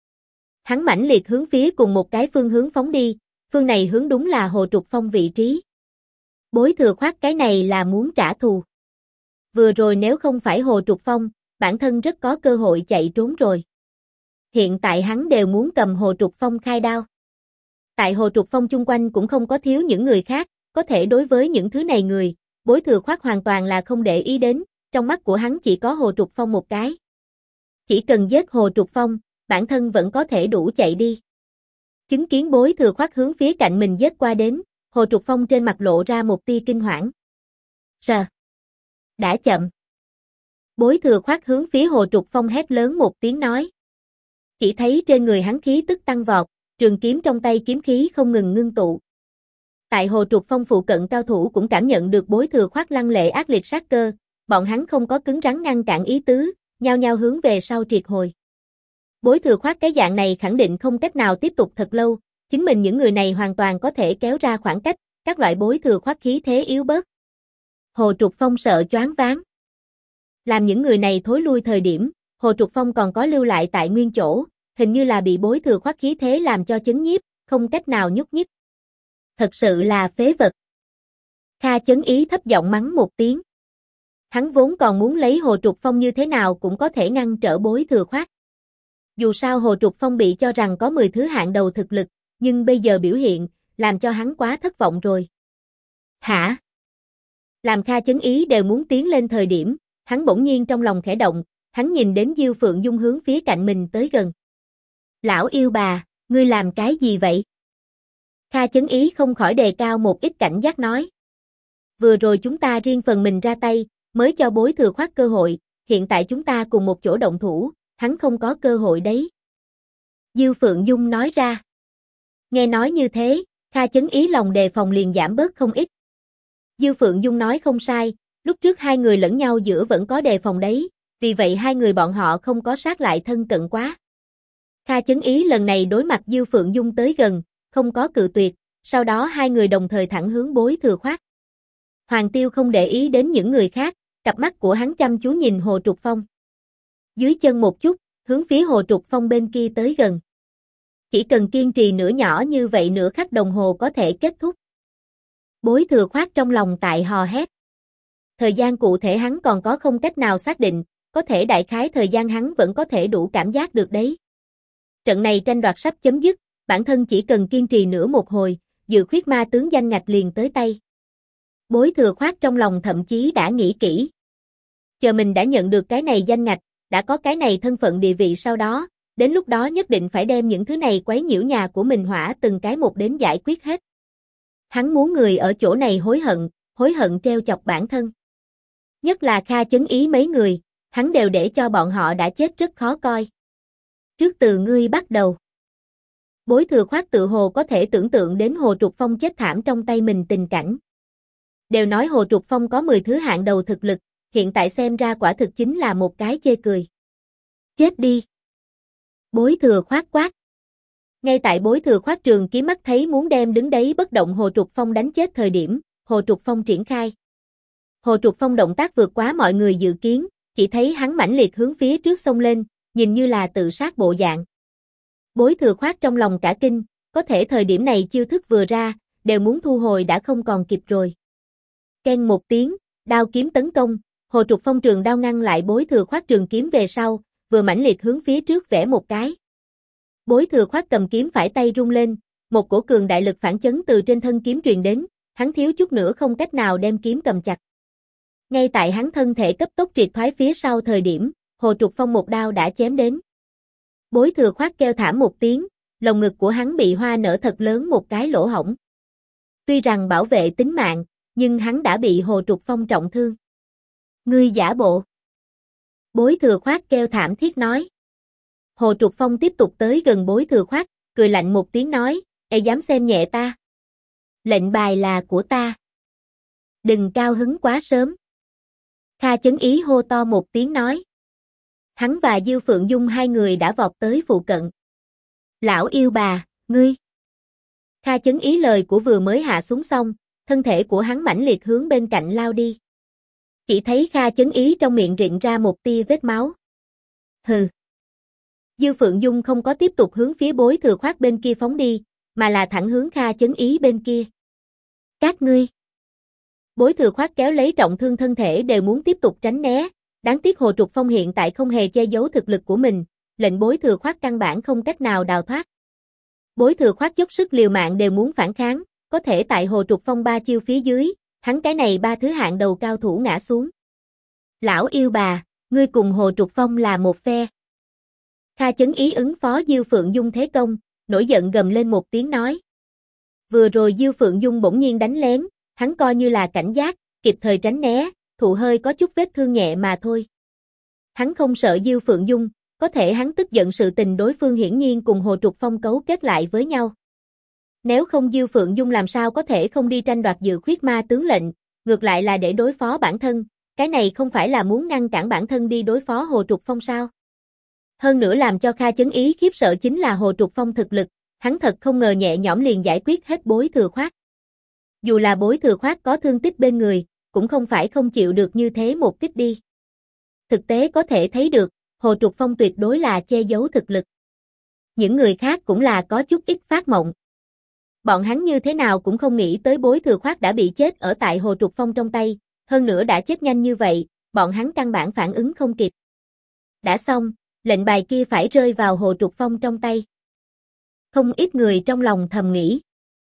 Hắn mãnh liệt hướng phía cùng một cái phương hướng phóng đi, phương này hướng đúng là Hồ Trục Phong vị trí. Bối Thừa Khoát cái này là muốn trả thù. Vừa rồi nếu không phải Hồ Trục Phong, bản thân rất có cơ hội chạy trốn rồi. Hiện tại hắn đều muốn cầm Hồ Trục Phong khai đao. Tại Hồ Trục Phong chung quanh cũng không có thiếu những người khác, có thể đối với những thứ này người, Bối Thừa Khoát hoàn toàn là không để ý đến, trong mắt của hắn chỉ có Hồ Trục Phong một cái. Chỉ cần giết Hồ Trục Phong, bản thân vẫn có thể đủ chạy đi. Chứng kiến Bối Thừa Khoát hướng phía cạnh mình giết qua đến, Hồ Trục Phong trên mặt lộ ra một tia kinh hoảng. Rờ! Đã chậm. Bối Thừa Khoát hướng phía Hồ Trục Phong hét lớn một tiếng nói. Chỉ thấy trên người hắn khí tức tăng vọt, trường kiếm trong tay kiếm khí không ngừng ngưng tụ. Tại Hồ Trục Phong phụ cận cao thủ cũng cảm nhận được Bối Thừa Khoát lăng lệ ác liệt sát cơ, bọn hắn không có cứng rắn ngăn cản ý tứ, nhao nhao hướng về sau triệt hồi. Bối Thừa Khoát cái dạng này khẳng định không cách nào tiếp tục thật lâu, chính mình những người này hoàn toàn có thể kéo ra khoảng cách, các loại Bối Thừa Khoát khí thế yếu bớt. Hồ Trục Phong sợ choáng váng. Làm những người này thối lui thời điểm, Hồ Trục Phong còn có lưu lại tại nguyên chỗ, hình như là bị Bối Thừa Khoát khí thế làm cho chấn nhiếp, không cách nào nhúc nhích. Thật sự là phế vật. Kha Chấn Ý thấp giọng mắng một tiếng. Hắn vốn còn muốn lấy Hồ Trục Phong như thế nào cũng có thể ngăn trở Bối Thừa Khoát. Dù sao Hồ Trục Phong bị cho rằng có 10 thứ hạng đầu thực lực, nhưng bây giờ biểu hiện, làm cho hắn quá thất vọng rồi. Hả? Làm Kha Chấn Ý đều muốn tiến lên thời điểm, hắn bỗng nhiên trong lòng khẽ động, hắn nhìn đến Diêu Phượng Dung hướng phía cạnh mình tới gần. Lão yêu bà, ngươi làm cái gì vậy? Kha Chấn Ý không khỏi đề cao một ít cảnh giác nói. Vừa rồi chúng ta riêng phần mình ra tay, mới cho Bối Thừa Khoát cơ hội, hiện tại chúng ta cùng một chỗ động thủ, hắn không có cơ hội đấy. Diêu Phượng Dung nói ra. Nghe nói như thế, Kha Chấn Ý lòng đề phòng liền giảm bớt không ít. Diêu Phượng Dung nói không sai, lúc trước hai người lẫn nhau giữa vẫn có đề phòng đấy, vì vậy hai người bọn họ không có sát lại thân cận quá. Kha Chấn Ý lần này đối mặt Diêu Phượng Dung tới gần, không có cự tuyệt, sau đó hai người đồng thời thẳng hướng Bối Thừa Khoát. Hoàng Tiêu không để ý đến những người khác, cặp mắt của hắn chăm chú nhìn Hồ Trục Phong. Dưới chân một chút, hướng phía Hồ Trục Phong bên kia tới gần. Chỉ cần kiên trì nửa nhỏ như vậy nửa khắc đồng hồ có thể kết thúc. Bối Thừa Khoát trong lòng tại hò hét. Thời gian cụ thể hắn còn có không cách nào xác định, có thể đại khái thời gian hắn vẫn có thể đủ cảm giác được đấy. Trận này tranh đoạt sắp chấm dứt, bản thân chỉ cần kiên trì nửa một hồi, Dự Khuyết Ma tướng danh ngạch liền tới tay. Bối Thừa Khoát trong lòng thậm chí đã nghĩ kỹ. Chờ mình đã nhận được cái này danh ngạch, đã có cái này thân phận địa vị sau đó, đến lúc đó nhất định phải đem những thứ này quấy nhiễu nhà của mình hỏa từng cái một đến giải quyết hết. Hắn muốn người ở chỗ này hối hận treo chọc bản thân. Nhất là Kha Chấn Ý mấy người, hắn đều để cho bọn họ đã chết rất khó coi. Trước từ ngươi bắt đầu. Bối Thừa Khoát tự hồ có thể tưởng tượng đến Hồ Trục Phong chết thảm trong tay mình tình cảnh. Đều nói Hồ Trục Phong có 10 thứ hạng đầu thực lực, hiện tại xem ra quả thực chính là một cái chê cười. Chết đi. Bối Thừa Khoát quát. Ngay tại Bối Thừa Khoát trường kiếm mắt thấy muốn đem đứng đấy bất động Hồ Trục Phong đánh chết thời điểm, Hồ Trục Phong triển khai. Hồ Trục Phong động tác vượt quá mọi người dự kiến, chỉ thấy hắn mãnh liệt hướng phía trước xông lên, nhìn như là tự sát bộ dạng. Bối Thừa Khoát trong lòng cả kinh, có thể thời điểm này chiêu thức vừa ra, đều muốn thu hồi đã không còn kịp rồi. Keng một tiếng, đao kiếm tấn công, Hồ Trục Phong trường đao ngăn lại Bối Thừa Khoát trường kiếm về sau, vừa mãnh liệt hướng phía trước vẽ một cái. Bối Thừa Khoát cầm kiếm phải tay rung lên, một cổ cường đại lực phản chấn từ trên thân kiếm truyền đến, hắn thiếu chút nữa không cách nào đem kiếm cầm chặt. Ngay tại hắn thân thể cấp tốc triệt thoái phía sau thời điểm, Hồ Trục Phong một đao đã chém đến. Bối Thừa Khoát kêu thảm một tiếng, lồng ngực của hắn bị hoa nở thật lớn một cái lỗ hổng. Tuy rằng bảo vệ tính mạng, nhưng hắn đã bị Hồ Trục Phong trọng thương. Ngươi giả bộ. Bối Thừa Khoát kêu thảm thiết nói. Hồ Trục Phong tiếp tục tới gần Bối Thừa Khoát, cười lạnh một tiếng nói, dám xem nhẹ ta. Lệnh bài là của ta. Đừng cao hứng quá sớm. Kha Chấn Ý hô to một tiếng nói. Hắn và Diêu Phượng Dung hai người đã vọt tới phụ cận. Lão yêu bà, ngươi. Kha Chấn Ý lời của vừa mới hạ xuống xong, thân thể của hắn mãnh liệt hướng bên cạnh lao đi. Chỉ thấy Kha Chấn Ý trong miệng rịn ra một tia vết máu. Hừ. Diêu Phượng Dung không có tiếp tục hướng phía Bối Thừa Khoát bên kia phóng đi, mà là thẳng hướng Kha Chấn Ý bên kia. Các ngươi. Bối Thừa Khoát kéo lấy trọng thương thân thể đều muốn tiếp tục tránh né, đáng tiếc Hồ Trục Phong hiện tại không hề che giấu thực lực của mình, lệnh Bối Thừa Khoát căn bản không cách nào đào thoát. Bối Thừa Khoát dốc sức liều mạng đều muốn phản kháng, có thể tại Hồ Trục Phong 3 chiêu phía dưới, hắn cái này 3 thứ hạng đầu cao thủ ngã xuống. Lão yêu bà, ngươi cùng Hồ Trục Phong là một phe. Kha Chấn Ý ứng phó Diêu Phượng Dung thế công, nổi giận gầm lên một tiếng nói. Vừa rồi Diêu Phượng Dung bỗng nhiên đánh lén, hắn coi như là cảnh giác, kịp thời tránh né, thụ hơi có chút vết thương nhẹ mà thôi. Hắn không sợ Diêu Phượng Dung, có thể hắn tức giận sự tình đối phương hiển nhiên cùng Hồ Trục Phong cấu kết lại với nhau. Nếu không Diêu Phượng Dung làm sao có thể không đi tranh đoạt Dự Khuyết Ma tướng lệnh, ngược lại là để đối phó bản thân, cái này không phải là muốn ngăn cản bản thân đi đối phó Hồ Trục Phong sao? Hơn nữa làm cho Kha Chấn Ý khiếp sợ chính là Hồ Trục Phong thực lực, hắn thật không ngờ nhẹ nhõm liền giải quyết hết Bối Thừa Khoát. Dù là Bối Thừa Khoát có thương tích bên người, cũng không phải không chịu được như thế một kích đi. Thực tế có thể thấy được, Hồ Trục Phong tuyệt đối là che giấu thực lực. Những người khác cũng là có chút ít phát mộng. Bọn hắn như thế nào cũng không nghĩ tới Bối Thừa Khoát đã bị chết ở tại Hồ Trục Phong trong tay, hơn nữa đã chết nhanh như vậy, bọn hắn căn bản phản ứng không kịp. Đã xong, lệnh bài kia phải rơi vào Hồ Trục Phong trong tay. Không ít người trong lòng thầm nghĩ.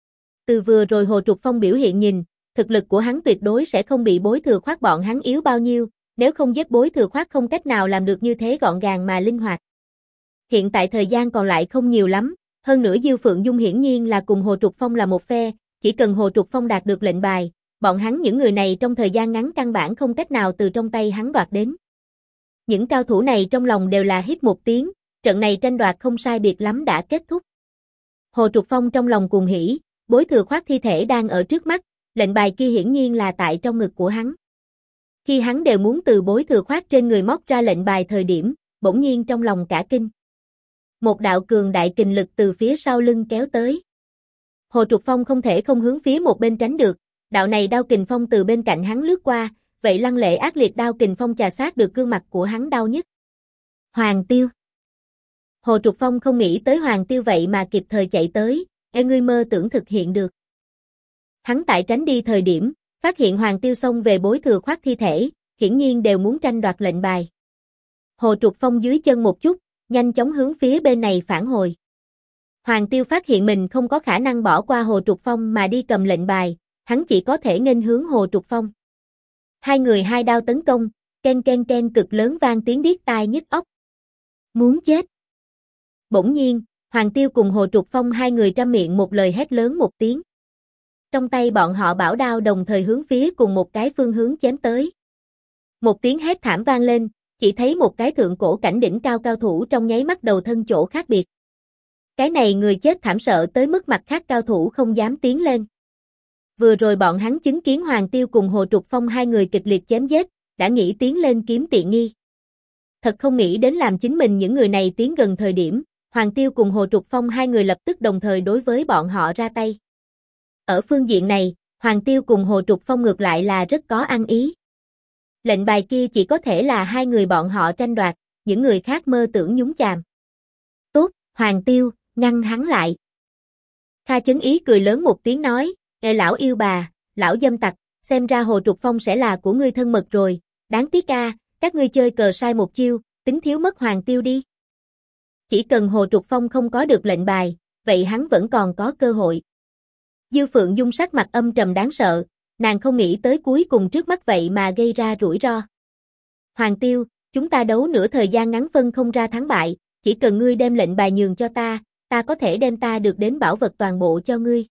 Từ vừa rồi Hồ Trục Phong biểu hiện nhìn, thực lực của hắn tuyệt đối sẽ không bị Bối Thừa Khoát bọn hắn yếu bao nhiêu, nếu không giết Bối Thừa Khoát không cách nào làm được như thế gọn gàng mà linh hoạt. Hiện tại thời gian còn lại không nhiều lắm, hơn nữa Diêu Phượng Dung hiển nhiên là cùng Hồ Trục Phong là một phe, chỉ cần Hồ Trục Phong đạt được lệnh bài, bọn hắn những người này trong thời gian ngắn căn bản không cách nào từ trong tay hắn đoạt đến. Những cao thủ này trong lòng đều là hít một tiếng, trận này tranh đoạt không sai biệt lắm đã kết thúc. Hồ Trục Phong trong lòng cuồng hỉ, Bối Thừa Khoát thi thể đang ở trước mắt, lệnh bài kia hiển nhiên là tại trong ngực của hắn. Khi hắn đều muốn từ Bối Thừa Khoát trên người móc ra lệnh bài thời điểm, bỗng nhiên trong lòng cả kinh. Một đạo cường đại kình lực từ phía sau lưng kéo tới. Hồ Trục Phong không thể không hướng phía một bên tránh được, đạo này đao kình phong từ bên cạnh hắn lướt qua, vậy lăng lệ ác liệt đao kình phong chà sát được gương mặt của hắn đau nhức. Hoàng Tiêu. Hồ Trục Phong không nghĩ tới Hoàng Tiêu vậy mà kịp thời chạy tới, ngươi mơ tưởng thực hiện được. Hắn tại tránh đi thời điểm, phát hiện Hoàng Tiêu xông về Bối Thừa Khoát thi thể, hiển nhiên đều muốn tranh đoạt lệnh bài. Hồ Trục Phong dưới chân một chút, nhanh chóng hướng phía bên này phản hồi. Hoàng Tiêu phát hiện mình không có khả năng bỏ qua Hồ Trục Phong mà đi cầm lệnh bài, hắn chỉ có thể nghênh hướng Hồ Trục Phong. Hai người hai đao tấn công, ken ken ken cực lớn vang tiếng điếc tai nhức óc. Muốn chết. Bỗng nhiên, Hoàng Tiêu cùng Hồ Trục Phong hai người trăm miệng một lời hét lớn một tiếng. Trong tay bọn họ bảo đao đồng thời hướng phía cùng một cái phương hướng chém tới. Một tiếng hét thảm vang lên, chỉ thấy một cái thượng cổ cảnh đỉnh cao cao thủ trong nháy mắt đầu thân chỗ khác biệt. Cái này người chết thảm sợ tới mức mặt khác cao thủ không dám tiến lên. Vừa rồi bọn hắn chứng kiến Hoàng Tiêu cùng Hồ Trục Phong hai người kịch liệt chém giết, đã nghĩ tiến lên kiếm tiện nghi. Thật không nghĩ đến làm chính mình những người này tiến gần thời điểm, Hoàng Tiêu cùng Hồ Trục Phong hai người lập tức đồng thời đối với bọn họ ra tay. Ở phương diện này, Hoàng Tiêu cùng Hồ Trục Phong ngược lại là rất có ăn ý. Lệnh bài kia chỉ có thể là hai người bọn họ tranh đoạt, những người khác mơ tưởng nhúng chàm. Tốt, Hoàng Tiêu, ngăn hắn lại. Kha Chấn Ý cười lớn một tiếng nói, lão yêu bà, lão dâm tặc, xem ra Hồ Trục Phong sẽ là của ngươi thân mật rồi, đáng tiếc các ngươi chơi cờ sai một chiêu, tính thiếu mất Hoàng Tiêu đi. Chỉ cần Hồ Trục Phong không có được lệnh bài, vậy hắn vẫn còn có cơ hội. Diêu Phượng Dung sắc mặt âm trầm đáng sợ, nàng không nghĩ tới cuối cùng trước mắt vậy mà gây ra rủi ro. Hoàng Tiêu, chúng ta đấu nửa thời gian ngắn phân không ra thắng bại, chỉ cần ngươi đem lệnh bài nhường cho ta có thể đem ta được đến bảo vật toàn bộ cho ngươi.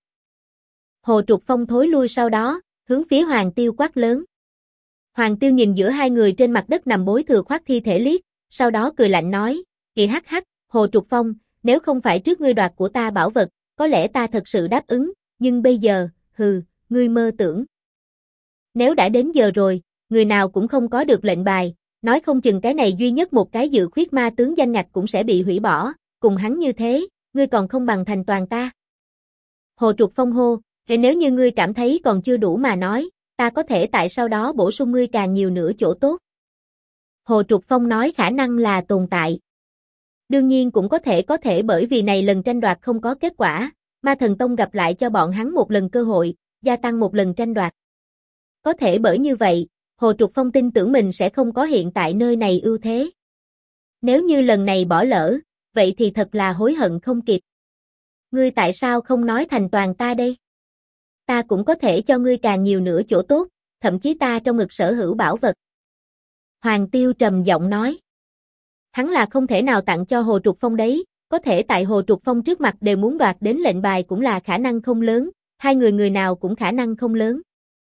Hồ Trục Phong thối lui sau đó, hướng phía Hoàng Tiêu quát lớn. Hoàng Tiêu nhìn giữa hai người trên mặt đất nằm Bối Thừa Khoát thi thể liếc, sau đó cười lạnh nói, kỳ hắc hắc, Hồ Trục Phong, nếu không phải trước ngươi đoạt của ta bảo vật, có lẽ ta thật sự đáp ứng, nhưng bây giờ, ngươi mơ tưởng. Nếu đã đến giờ rồi, người nào cũng không có được lệnh bài, nói không chừng cái này duy nhất một cái dự khuyết ma tướng danh ngạch cũng sẽ bị hủy bỏ, cùng hắn như thế, ngươi còn không bằng thành toàn ta. Hồ Trục Phong hô, nếu như ngươi cảm thấy còn chưa đủ mà nói, ta có thể tại sau đó bổ sung ngươi càng nhiều nữa chỗ tốt. Hồ Trục Phong nói khả năng là tồn tại. Đương nhiên cũng có thể bởi vì này lần tranh đoạt không có kết quả, Ma Thần Tông gặp lại cho bọn hắn một lần cơ hội, gia tăng một lần tranh đoạt. Có thể bởi như vậy, Hồ Trục Phong tin tưởng mình sẽ không có hiện tại nơi này ưu thế. Nếu như lần này bỏ lỡ, vậy thì thật là hối hận không kịp. Ngươi tại sao không nói thành toàn ta đây? Ta cũng có thể cho ngươi càng nhiều nữa chỗ tốt, thậm chí ta trong ngực sở hữu bảo vật. Hoàng Tiêu trầm giọng nói. Hắn là không thể nào tặng cho Hồ Trục Phong đấy, có thể tại Hồ Trục Phong trước mặt đều muốn đoạt đến lệnh bài cũng là khả năng không lớn, hai người nào cũng khả năng không lớn.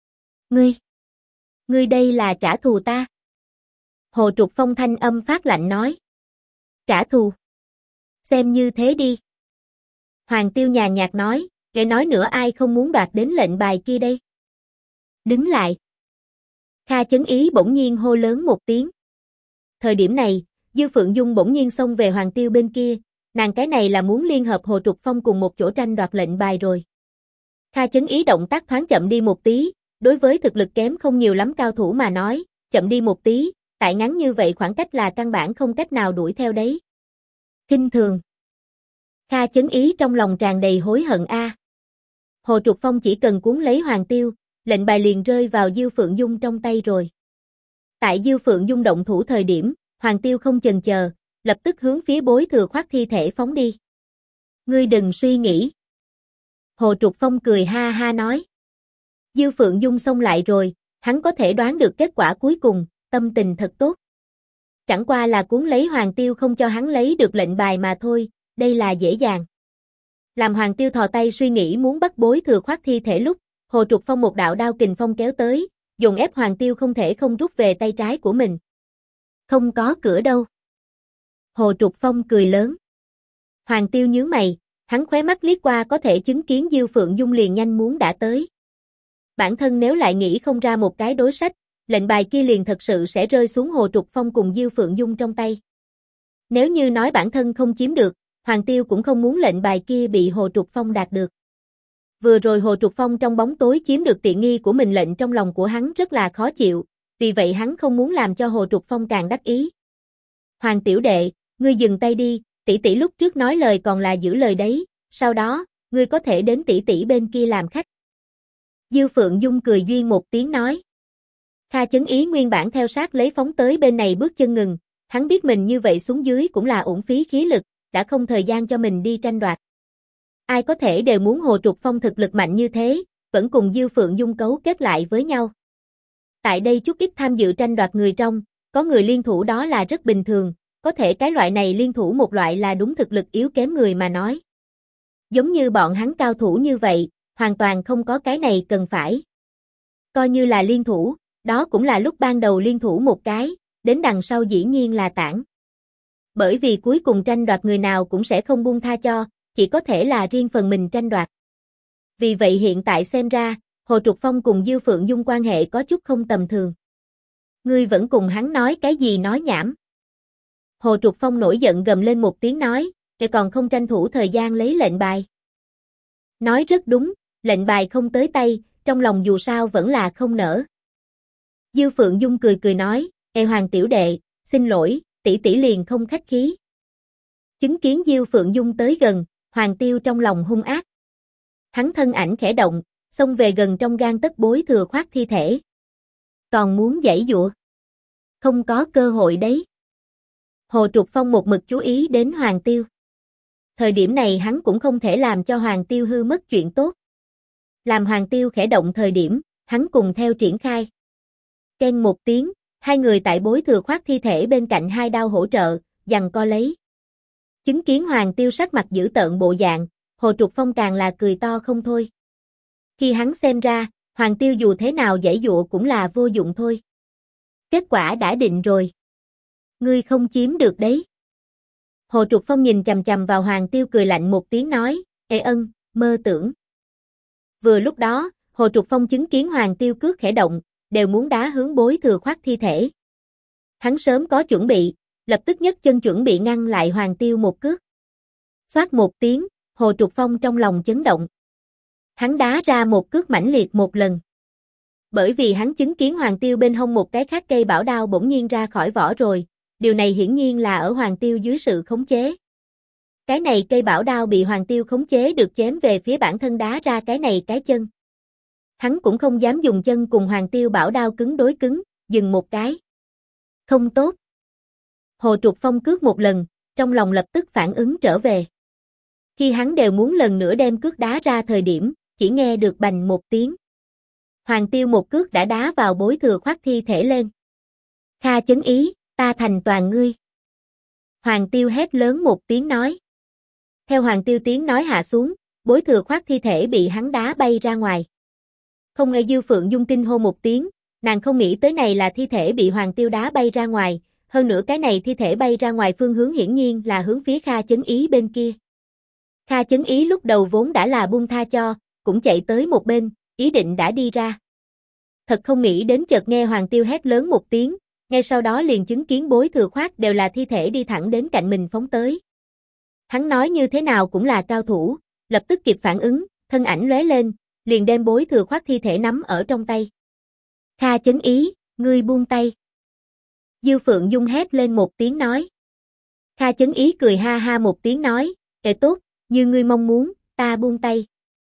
Ngươi đây là trả thù ta. Hồ Trục Phong thanh âm phát lạnh nói. Trả thù? Xem như thế đi. Hoàng Tiêu nhàn nhạt nói, kể nói nữa ai không muốn đoạt đến lệnh bài kia đây. Đứng lại. Kha Chấn Ý bỗng nhiên hô lớn một tiếng. Thời điểm này, Dư Phượng Dung bỗng nhiên xông về Hoàng Tiêu bên kia, nàng cái này là muốn liên hợp Hồ Trục Phong cùng một chỗ tranh đoạt lệnh bài rồi. Kha Chấn Ý động tác thoáng chậm đi một tí, đối với thực lực kém không nhiều lắm cao thủ mà nói, chậm đi một tí, tại ngắn như vậy khoảng cách là căn bản không cách nào đuổi theo đấy. Khinh thường. Kha Chấn Ý trong lòng tràn đầy hối hận a. Hồ Trục Phong chỉ cần cuốn lấy Hoàng Tiêu, lệnh bài liền rơi vào Dư Phượng Dung trong tay rồi. Tại Dư Phượng Dung động thủ thời điểm, Hoàng Tiêu không chần chờ, lập tức hướng phía Bối Thừa Khoát thi thể phóng đi. Ngươi đừng suy nghĩ. Hồ Trục Phong cười ha ha nói. Dư Phượng Dung xông lại rồi, hắn có thể đoán được kết quả cuối cùng, tâm tình thật tốt. Chẳng qua là cuốn lấy Hoàng Tiêu không cho hắn lấy được lệnh bài mà thôi, đây là dễ dàng. Làm Hoàng Tiêu thò tay suy nghĩ muốn bắt Bối Thừa Khoát thi thể lúc, Hồ Trục Phong một đạo đao kình phong kéo tới, dồn ép Hoàng Tiêu không thể không rút về tay trái của mình. Không có cửa đâu. Hồ Trục Phong cười lớn. Hoàng Tiêu nhướng mày, hắn khóe mắt liếc qua có thể chứng kiến Dư Phượng Dung liền nhanh muốn đã tới. Bản thân nếu lại nghĩ không ra một cái đối sách, lệnh bài kia liền thật sự sẽ rơi xuống Hồ Trục Phong cùng Dư Phượng Dung trong tay. Nếu như nói bản thân không chiếm được, Hoàng Tiêu cũng không muốn lệnh bài kia bị Hồ Trục Phong đạt được. Vừa rồi Hồ Trục Phong trong bóng tối chiếm được tiện nghi của mình lệnh trong lòng của hắn rất là khó chịu, vì vậy hắn không muốn làm cho Hồ Trục Phong càng đắc ý. Hoàng tiểu đệ, ngươi dừng tay đi, tỷ tỷ lúc trước nói lời còn là giữ lời đấy, sau đó, ngươi có thể đến tỷ tỷ bên kia làm khách. Dư Phượng Dung cười duyên một tiếng nói. Kha Chấn Ý nguyên bản theo sát lấy phóng tới bên này bước chân ngừng, hắn biết mình như vậy xuống dưới cũng là uổng phí khí lực, đã không thời gian cho mình đi tranh đoạt. Ai có thể đều muốn Hồ Trục Phong thực lực mạnh như thế, vẫn cùng Dư Phượng Dung cấu kết lại với nhau. Tại đây chút ít tham dự tranh đoạt người trong, có người liên thủ đó là rất bình thường, có thể cái loại này liên thủ một loại là đúng thực lực yếu kém người mà nói. Giống như bọn hắn cao thủ như vậy, hoàn toàn không có cái này cần phải. Coi như là liên thủ, đó cũng là lúc ban đầu liên thủ một cái, đến đằng sau dĩ nhiên là tản. Bởi vì cuối cùng tranh đoạt người nào cũng sẽ không buông tha cho, chỉ có thể là riêng phần mình tranh đoạt. Vì vậy hiện tại xem ra, Hồ Trục Phong cùng Dư Phượng Dung quan hệ có chút không tầm thường. Ngươi vẫn cùng hắn nói cái gì nói nhảm. Hồ Trục Phong nổi giận gầm lên một tiếng nói, để còn không tranh thủ thời gian lấy lệnh bài. Nói rất đúng, lệnh bài không tới tay, trong lòng dù sao vẫn là không nỡ. Dư Phượng Dung cười cười nói, Hoàng tiểu đệ, xin lỗi, tỷ tỷ liền không khách khí. Chứng kiến Dư Phượng Dung tới gần, Hoàng Tiêu trong lòng hung ác. Hắn thân ảnh khẽ động, xông về gần trong gang tấc Bối Thừa Khoát thi thể. Còn muốn giãy giụa? Không có cơ hội đấy. Hồ Trục Phong một mực chú ý đến Hoàng Tiêu. Thời điểm này hắn cũng không thể làm cho Hoàng Tiêu hư mất chuyện tốt. Làm Hoàng Tiêu khẽ động thời điểm, hắn cùng theo triển khai. Keng một tiếng, hai người tại Bối Thừa Khoát thi thể bên cạnh hai đao hỗ trợ, giằng co lấy. Chứng kiến Hoàng Tiêu sắc mặt dữ tợn bộ dạng, Hồ Trục Phong càng là cười to không thôi. Khi hắn xem ra, Hoàng Tiêu dù thế nào giãy giụa cũng là vô dụng thôi. Kết quả đã định rồi. Ngươi không chiếm được đấy. Hồ Trục Phong nhìn chằm chằm vào Hoàng Tiêu cười lạnh một tiếng nói, Ê ân, mơ tưởng. Vừa lúc đó, Hồ Trục Phong chứng kiến Hoàng Tiêu cước khẽ động, đều muốn đá hướng Bối Thừa Khoát thi thể. Hắn sớm có chuẩn bị, lập tức nhấc chân chuẩn bị ngăn lại Hoàng Tiêu một cước. Xoát một tiếng, Hồ Trục Phong trong lòng chấn động. Hắn đá ra một cước mãnh liệt một lần. Bởi vì hắn chứng kiến Hoàng Tiêu bên hông một cái khác cây bảo đao bỗng nhiên ra khỏi vỏ rồi, điều này hiển nhiên là ở Hoàng Tiêu dưới sự khống chế. Cái này cây bảo đao bị Hoàng Tiêu khống chế được chém về phía bản thân đá ra cái này cái chân. Hắn cũng không dám dùng chân cùng Hoàng Tiêu bảo đao cứng đối cứng, dừng một cái. Không tốt. Hồ Trục Phong cước một lần, trong lòng lập tức phản ứng trở về. Khi hắn đều muốn lần nữa đem cước đá ra thời điểm, chỉ nghe được bành một tiếng. Hoàng Tiêu một cước đã đá vào Bối Thừa Khoát thi thể lên. Kha Chấn Ý, ta thành toàn ngươi. Hoàng Tiêu hét lớn một tiếng nói. Theo Hoàng Tiêu tiếng nói hạ xuống, Bối Thừa Khoát thi thể bị hắn đá bay ra ngoài. Không nghe Dư Phượng Dung kinh hô một tiếng, nàng không nghĩ tới này là thi thể bị Hoàng Tiêu đá bay ra ngoài, hơn nữa cái này thi thể bay ra ngoài phương hướng hiển nhiên là hướng phía Kha Chấn Ý bên kia. Kha Chấn Ý lúc đầu vốn đã là buông tha cho, cũng chạy tới một bên, ý định đã đi ra. Thật không nghĩ đến chợt nghe Hoàng Tiêu hét lớn một tiếng, ngay sau đó liền chứng kiến Bối Thừa Khoát đều là thi thể đi thẳng đến cạnh mình phóng tới. Hắn nói như thế nào cũng là cao thủ, lập tức kịp phản ứng, thân ảnh lóe lên, liền đem Bối Thừa Khoát thi thể nắm ở trong tay. Kha Chấn Ý, ngươi buông tay. Dư Phượng Dung hét lên một tiếng nói. Kha Chấn Ý cười ha ha một tiếng nói, Ê tốt, như ngươi mong muốn, ta buông tay.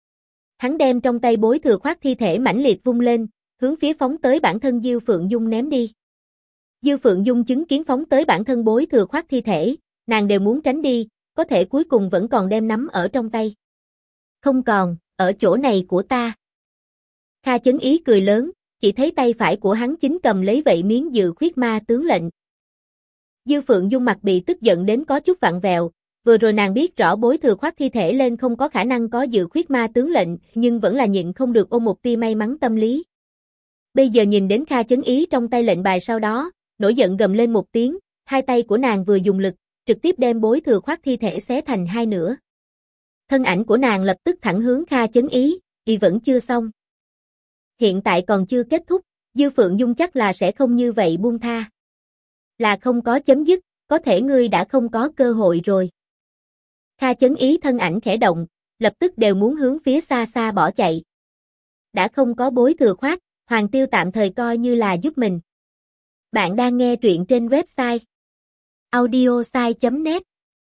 Hắn đem trong tay Bối Thừa Khoát thi thể mãnh liệt vung lên, hướng phía phóng tới bản thân Dư Phượng Dung ném đi. Dư Phượng Dung chứng kiến phóng tới bản thân Bối Thừa Khoát thi thể, nàng đều muốn tránh đi, có thể cuối cùng vẫn còn đem nắm ở trong tay. Không còn, ở chỗ này của ta. Kha Chấn Ý cười lớn, chỉ thấy tay phải của hắn chính cầm lấy vậy miếng Dự Khuyết Ma tướng lệnh. Dư Phượng Dung mặt bị tức giận đến có chút vặn vẹo, vừa rồi nàng biết rõ Bối Thừa Khoát thi thể lên không có khả năng có Dự Khuyết Ma tướng lệnh, nhưng vẫn là nhịn không được ôm một tia may mắn tâm lý. Bây giờ nhìn đến Kha Chấn Ý trong tay lệnh bài sau đó, nổi giận gầm lên một tiếng, hai tay của nàng vừa dùng lực, trực tiếp đem Bối Thừa Khoát thi thể xé thành hai nửa. Thân ảnh của nàng lập tức thẳng hướng Kha Chấn Ý, y vẫn chưa xong. Hiện tại còn chưa kết thúc, Dư Phượng Dung chắc là sẽ không như vậy buông tha. Là không có chấm dứt, có thể ngươi đã không có cơ hội rồi. Kha Chấn Ý thân ảnh khẽ động, lập tức đều muốn hướng phía xa xa bỏ chạy. Đã không có Bối Thừa Khoát, Hoàng Tiêu tạm thời coi như là giúp mình. Bạn đang nghe truyện trên website audiosai.net.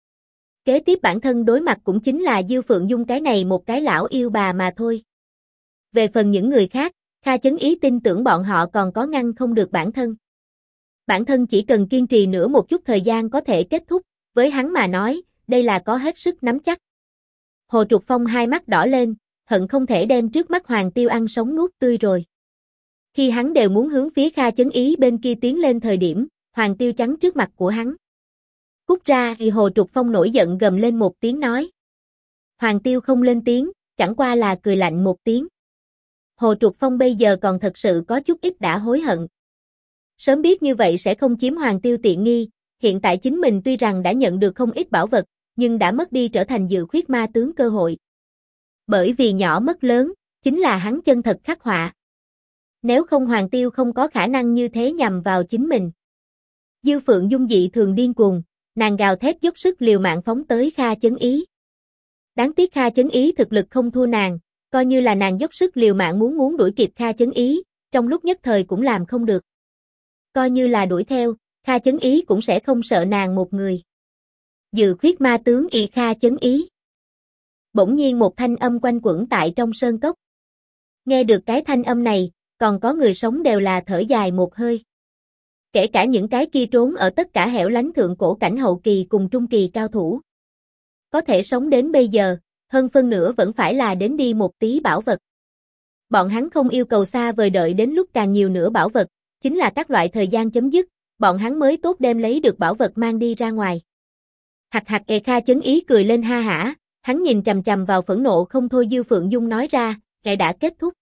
Kế tiếp bản thân đối mặt cũng chính là Dư Phượng Dung cái này một cái lão yêu bà mà thôi. Về phần những người khác, Kha Chấn Ý tin tưởng bọn họ còn có ngăn không được bản thân. Bản thân chỉ cần kiên trì nữa một chút thời gian có thể kết thúc, với hắn mà nói, đây là có hết sức nắm chắc. Hồ Trục Phong hai mắt đỏ lên, hận không thể đem trước mắt Hoàng Tiêu ăn sống nuốt tươi rồi. Khi hắn đều muốn hướng phía Kha Chấn Ý bên kia tiến lên thời điểm, Hoàng Tiêu chắn trước mặt của hắn. Cút ra thì Hồ Trục Phong nổi giận gầm lên một tiếng nói. Hoàng Tiêu không lên tiếng, chẳng qua là cười lạnh một tiếng. Hồ Trục Phong bây giờ còn thật sự có chút ít đã hối hận. Sớm biết như vậy sẽ không chiếm Hoàng Tiêu tiện nghi, hiện tại chính mình tuy rằng đã nhận được không ít bảo vật, nhưng đã mất đi trở thành Dự Khuyết Ma tướng cơ hội. Bởi vì nhỏ mất lớn, chính là hắn chân thật khắc họa. Nếu không Hoàng Tiêu không có khả năng như thế nhằm vào chính mình. Dư Phượng Dung dị thường điên cuồng, nàng gào thét dốc sức liều mạng phóng tới Kha Chấn Ý. Đáng tiếc Kha Chấn Ý thực lực không thua nàng, coi như là nàng dốc sức liều mạng muốn đuổi kịp Kha Chấn Ý, trong lúc nhất thời cũng làm không được. Coi như là đuổi theo, Kha Chấn Ý cũng sẽ không sợ nàng một người. Dự Khuyết Ma tướng y Kha Chấn Ý. Bỗng nhiên một thanh âm quanh quẩn tại trong sơn cốc. Nghe được cái thanh âm này, còn có người sống đều là thở dài một hơi. Kể cả những cái kia trốn ở tất cả hẻo lánh thượng cổ cảnh hậu kỳ cùng trung kỳ cao thủ. Có thể sống đến bây giờ, hơn phân nửa vẫn phải là đến đi một tí bảo vật. Bọn hắn không yêu cầu xa vời đợi đến lúc càng nhiều nữa bảo vật, chính là các loại thời gian chấm dứt, bọn hắn mới tốt đem lấy được bảo vật mang đi ra ngoài. Hạc hạc Kha Chấn Ý cười lên ha hả, hắn nhìn chằm chằm vào phẫn nộ không thôi Dư Phượng Dung nói ra, ngày đã kết thúc.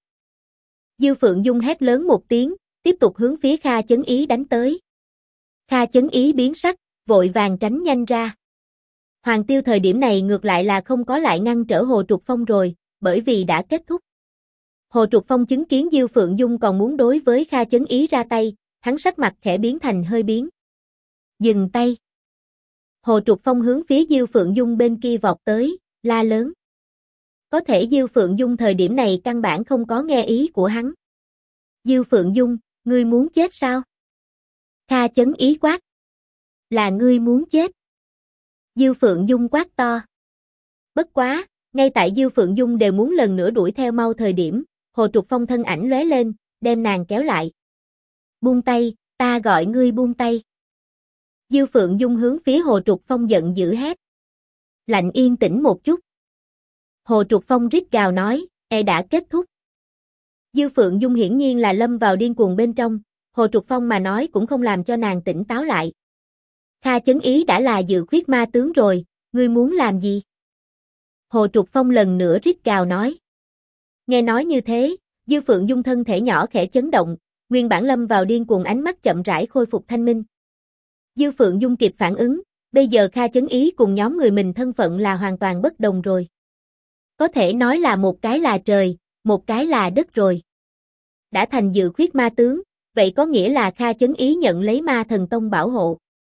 Dư Phượng Dung hét lớn một tiếng, tiếp tục hướng phía Kha Chấn Ý đánh tới. Kha Chấn Ý biến sắc, vội vàng tránh nhanh ra. Hoàng Tiêu thời điểm này ngược lại là không có lại ngăn trở Hồ Trục Phong rồi, bởi vì đã kết thúc. Hồ Trục Phong chứng kiến Diêu Phượng Dung còn muốn đối với Kha Chấn Ý ra tay, hắn sắc mặt khẽ biến thành hơi biến. Dừng tay. Hồ Trục Phong hướng phía Diêu Phượng Dung bên kia vọt tới, la lớn. Có thể Diêu Phượng Dung thời điểm này căn bản không có nghe ý của hắn. Diêu Phượng Dung, ngươi muốn chết sao? Kha Chấn Ý quát. Là ngươi muốn chết. Diêu Phượng Dung quát to. Bất quá, ngay tại Diêu Phượng Dung đều muốn lần nữa đuổi theo mau thời điểm, Hồ Trục Phong thân ảnh lóe lên, đem nàng kéo lại. Buông tay, ta gọi ngươi buông tay. Diêu Phượng Dung hướng phía Hồ Trục Phong giận dữ hét. Lạnh yên tĩnh một chút. Hồ Trục Phong rít gào nói, đã kết thúc. Diêu Phượng Dung hiển nhiên là lâm vào điên cuồng bên trong, Hồ Trục Phong mà nói cũng không làm cho nàng tỉnh táo lại. Kha Chấn Ý đã là dự khuyết ma tướng rồi, ngươi muốn làm gì? Hồ Trục Phong lần nữa rít gào nói. Nghe nói như thế, Diêu Phượng Dung thân thể nhỏ khẽ chấn động, nguyên bản lâm vào điên cuồng ánh mắt chậm rãi khôi phục thanh minh. Diêu Phượng Dung kịp phản ứng, bây giờ Kha Chấn Ý cùng nhóm người mình thân phận là hoàn toàn bất đồng rồi. Có thể nói là một cái là trời, một cái là đất rồi. Đã thành dự khuyết ma tướng, vậy có nghĩa là Kha Chấn Ý nhận lấy Ma Thần Tông bảo hộ.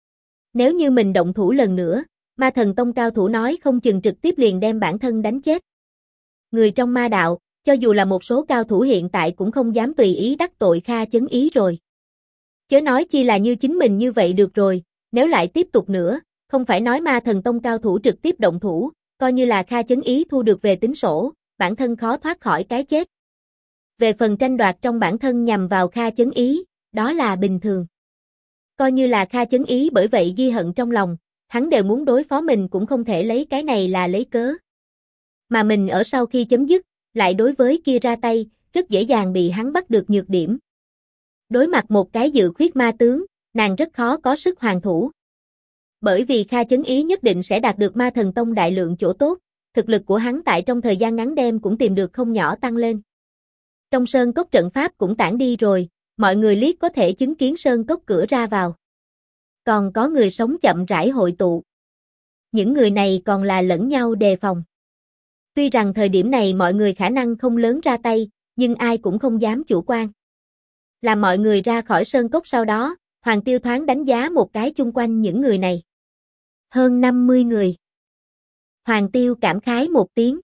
Nếu như mình động thủ lần nữa, Ma Thần Tông cao thủ nói không chừng trực tiếp liền đem bản thân đánh chết. Người trong ma đạo, cho dù là một số cao thủ hiện tại cũng không dám tùy ý đắc tội Kha Chấn Ý rồi. Chớ nói chi là như chính mình như vậy được rồi, nếu lại tiếp tục nữa, không phải nói Ma Thần Tông cao thủ trực tiếp động thủ, coi như là Kha Chấn Ý thu được về tính sổ, bản thân khó thoát khỏi cái chết. Về phần tranh đoạt trong bản thân nhằm vào Kha Chấn Ý, đó là bình thường. Coi như là Kha Chấn Ý bởi vậy ghi hận trong lòng, hắn đều muốn đối phó mình cũng không thể lấy cái này là lấy cớ. Mà mình ở sau khi chấm dứt, lại đối với kia ra tay, rất dễ dàng bị hắn bắt được nhược điểm. Đối mặt một cái dự khuyết ma tướng, nàng rất khó có sức hoàn thủ. Bởi vì Kha Chấn Ý nhất định sẽ đạt được Ma Thần Tông đại lượng chỗ tốt, thực lực của hắn tại trong thời gian ngắn đem cũng tìm được không nhỏ tăng lên. Trong sơn cốc trận pháp cũng tản đi rồi, mọi người liếc có thể chứng kiến sơn cốc cửa ra vào. Còn có người sống chậm rãi hội tụ. Những người này còn là lẫn nhau đề phòng. Tuy rằng thời điểm này mọi người khả năng không lớn ra tay, nhưng ai cũng không dám chủ quan. Làm mọi người ra khỏi sơn cốc sau đó, Hoàng Tiêu thoáng đánh giá một cái chung quanh những người này. Hơn 50 người. Hoàng Tiêu cảm khái một tiếng.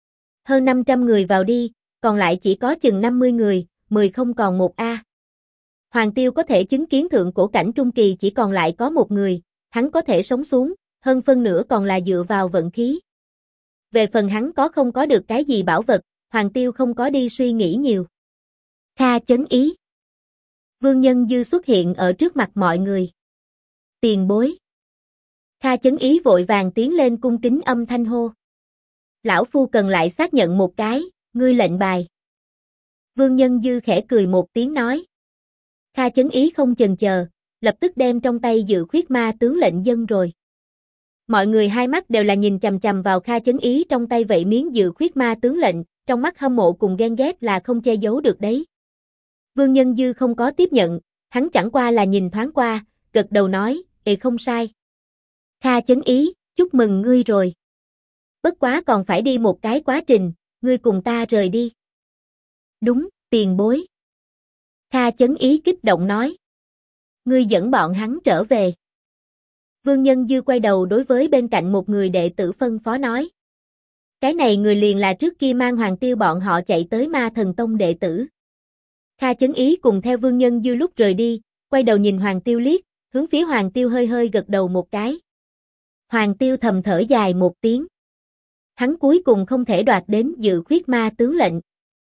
Hơn 500 người vào đi, còn lại chỉ có chừng 50 người, 10 không còn một a. Hoàng Tiêu có thể chứng kiến thượng cổ cảnh trung kỳ chỉ còn lại có một người, hắn có thể sống xuống, hơn phân nửa còn là dựa vào vận khí. Về phần hắn có không có được cái gì bảo vật, Hoàng Tiêu không có đi suy nghĩ nhiều. Kha Chấn Ý. Vương Nhân Dư xuất hiện ở trước mặt mọi người. Tiền bối. Kha Chấn Ý vội vàng tiến lên cung kính âm thanh hô. Lão phu cần lại xác nhận một cái, ngươi lệnh bài. Vương Nhân Dư khẽ cười một tiếng nói. Kha Chấn Ý không chần chờ, lập tức đem trong tay dự khuyết ma tướng lệnh dâng rồi. Mọi người hai mắt đều là nhìn chằm chằm vào Kha Chấn Ý trong tay vậy miếng dự khuyết ma tướng lệnh, trong mắt hâm mộ cùng ghen ghét là không che giấu được đấy. Vương Nhân Dư không có tiếp nhận, hắn chẳng qua là nhìn thoáng qua, gật đầu nói, không sai. Kha Chấn Ý, chúc mừng ngươi rồi. Bất quá còn phải đi một cái quá trình, ngươi cùng ta rời đi. Đúng, tiền bối. Kha Chấn Ý kích động nói. Ngươi dẫn bọn hắn trở về. Vương Nhân Dư quay đầu đối với bên cạnh một người đệ tử phân phó nói. Cái này người liền là trước kia mang Hoàng Tiêu bọn họ chạy tới Ma Thần Tông đệ tử. Kha Chấn Ý cùng theo Vương Nhân Dư lúc rời đi, quay đầu nhìn Hoàng Tiêu liếc, hướng phía Hoàng Tiêu hơi hơi gật đầu một cái. Hoàng Tiêu thầm thở dài một tiếng. Hắn cuối cùng không thể đoạt đến dự khuyết ma tướng lệnh.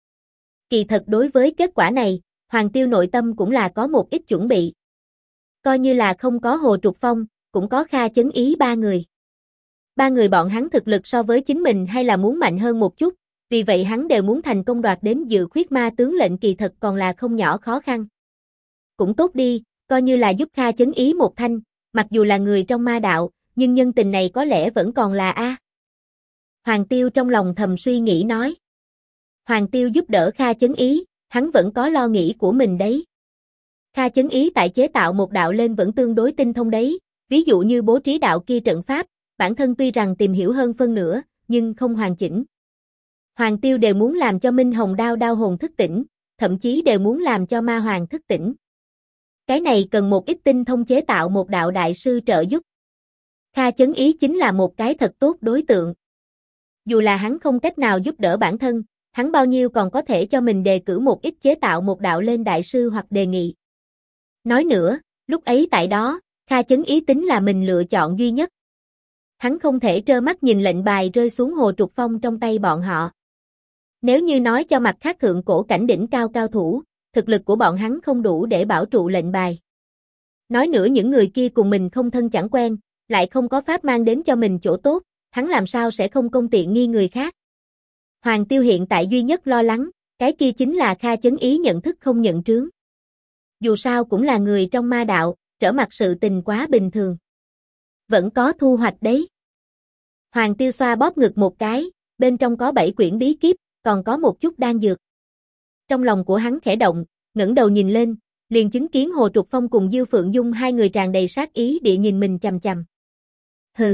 Kỳ thật đối với kết quả này, Hoàng Tiêu nội tâm cũng là có một ít chuẩn bị. Coi như là không có Hồ Trục Phong, cũng có Kha Chấn Ý ba người. Ba người bọn hắn thực lực so với chính mình hay là muốn mạnh hơn một chút, vì vậy hắn đều muốn thành công đoạt đến dự khuyết ma tướng lệnh kỳ thật còn là không nhỏ khó khăn. Cũng tốt đi, coi như là giúp Kha Chấn Ý một thanh, mặc dù là người trong ma đạo, nhưng nhân tình này có lẽ vẫn còn là A. Hoàng Tiêu trong lòng thầm suy nghĩ nói. Hoàng Tiêu giúp đỡ Kha Chấn Ý, hắn vẫn có lo nghĩ của mình đấy. Kha Chấn Ý tại chế tạo một đạo lên vẫn tương đối tinh thông đấy, ví dụ như bố trí đạo kia trận pháp, bản thân tuy rằng tìm hiểu hơn phân nửa, nhưng không hoàn chỉnh. Hoàng Tiêu đều muốn làm cho Minh Hồng Đao đao hồn thức tỉnh, thậm chí đều muốn làm cho Ma Hoàng thức tỉnh. Cái này cần một ít tinh thông chế tạo một đạo đại sư trợ giúp. Kha Chấn Ý chính là một cái thật tốt đối tượng. Dù là hắn không cách nào giúp đỡ bản thân, hắn bao nhiêu còn có thể cho mình đề cử một ít chế tạo một đạo lên đại sư hoặc đề nghị. Nói nữa, lúc ấy tại đó, Kha Chấn Ý tính là mình lựa chọn duy nhất. Hắn không thể trơ mắt nhìn lệnh bài rơi xuống Hồ Trục Phong trong tay bọn họ. Nếu như nói cho mặt khác thượng cổ cảnh đỉnh cao cao thủ, thực lực của bọn hắn không đủ để bảo trụ lệnh bài. Nói nữa những người kia cùng mình không thân chẳng quen, lại không có pháp mang đến cho mình chỗ tốt, hắn làm sao sẽ không công tiện nghi người khác. Hoàng Tiêu hiện tại duy nhất lo lắng, cái kia chính là Kha Chấn Ý nhận thức không nhận trướng. Dù sao cũng là người trong ma đạo, trở mặt sự tình quá bình thường. Vẫn có thu hoạch đấy. Hoàng Tiêu xoa bóp ngực một cái, bên trong có 7 quyển bí kíp, còn có một chút đan dược. Trong lòng của hắn khẽ động, ngẩng đầu nhìn lên, liền chứng kiến Hồ Trục Phong cùng Dư Phượng Dung hai người tràn đầy sát ý địa nhìn mình chằm chằm. Hừ.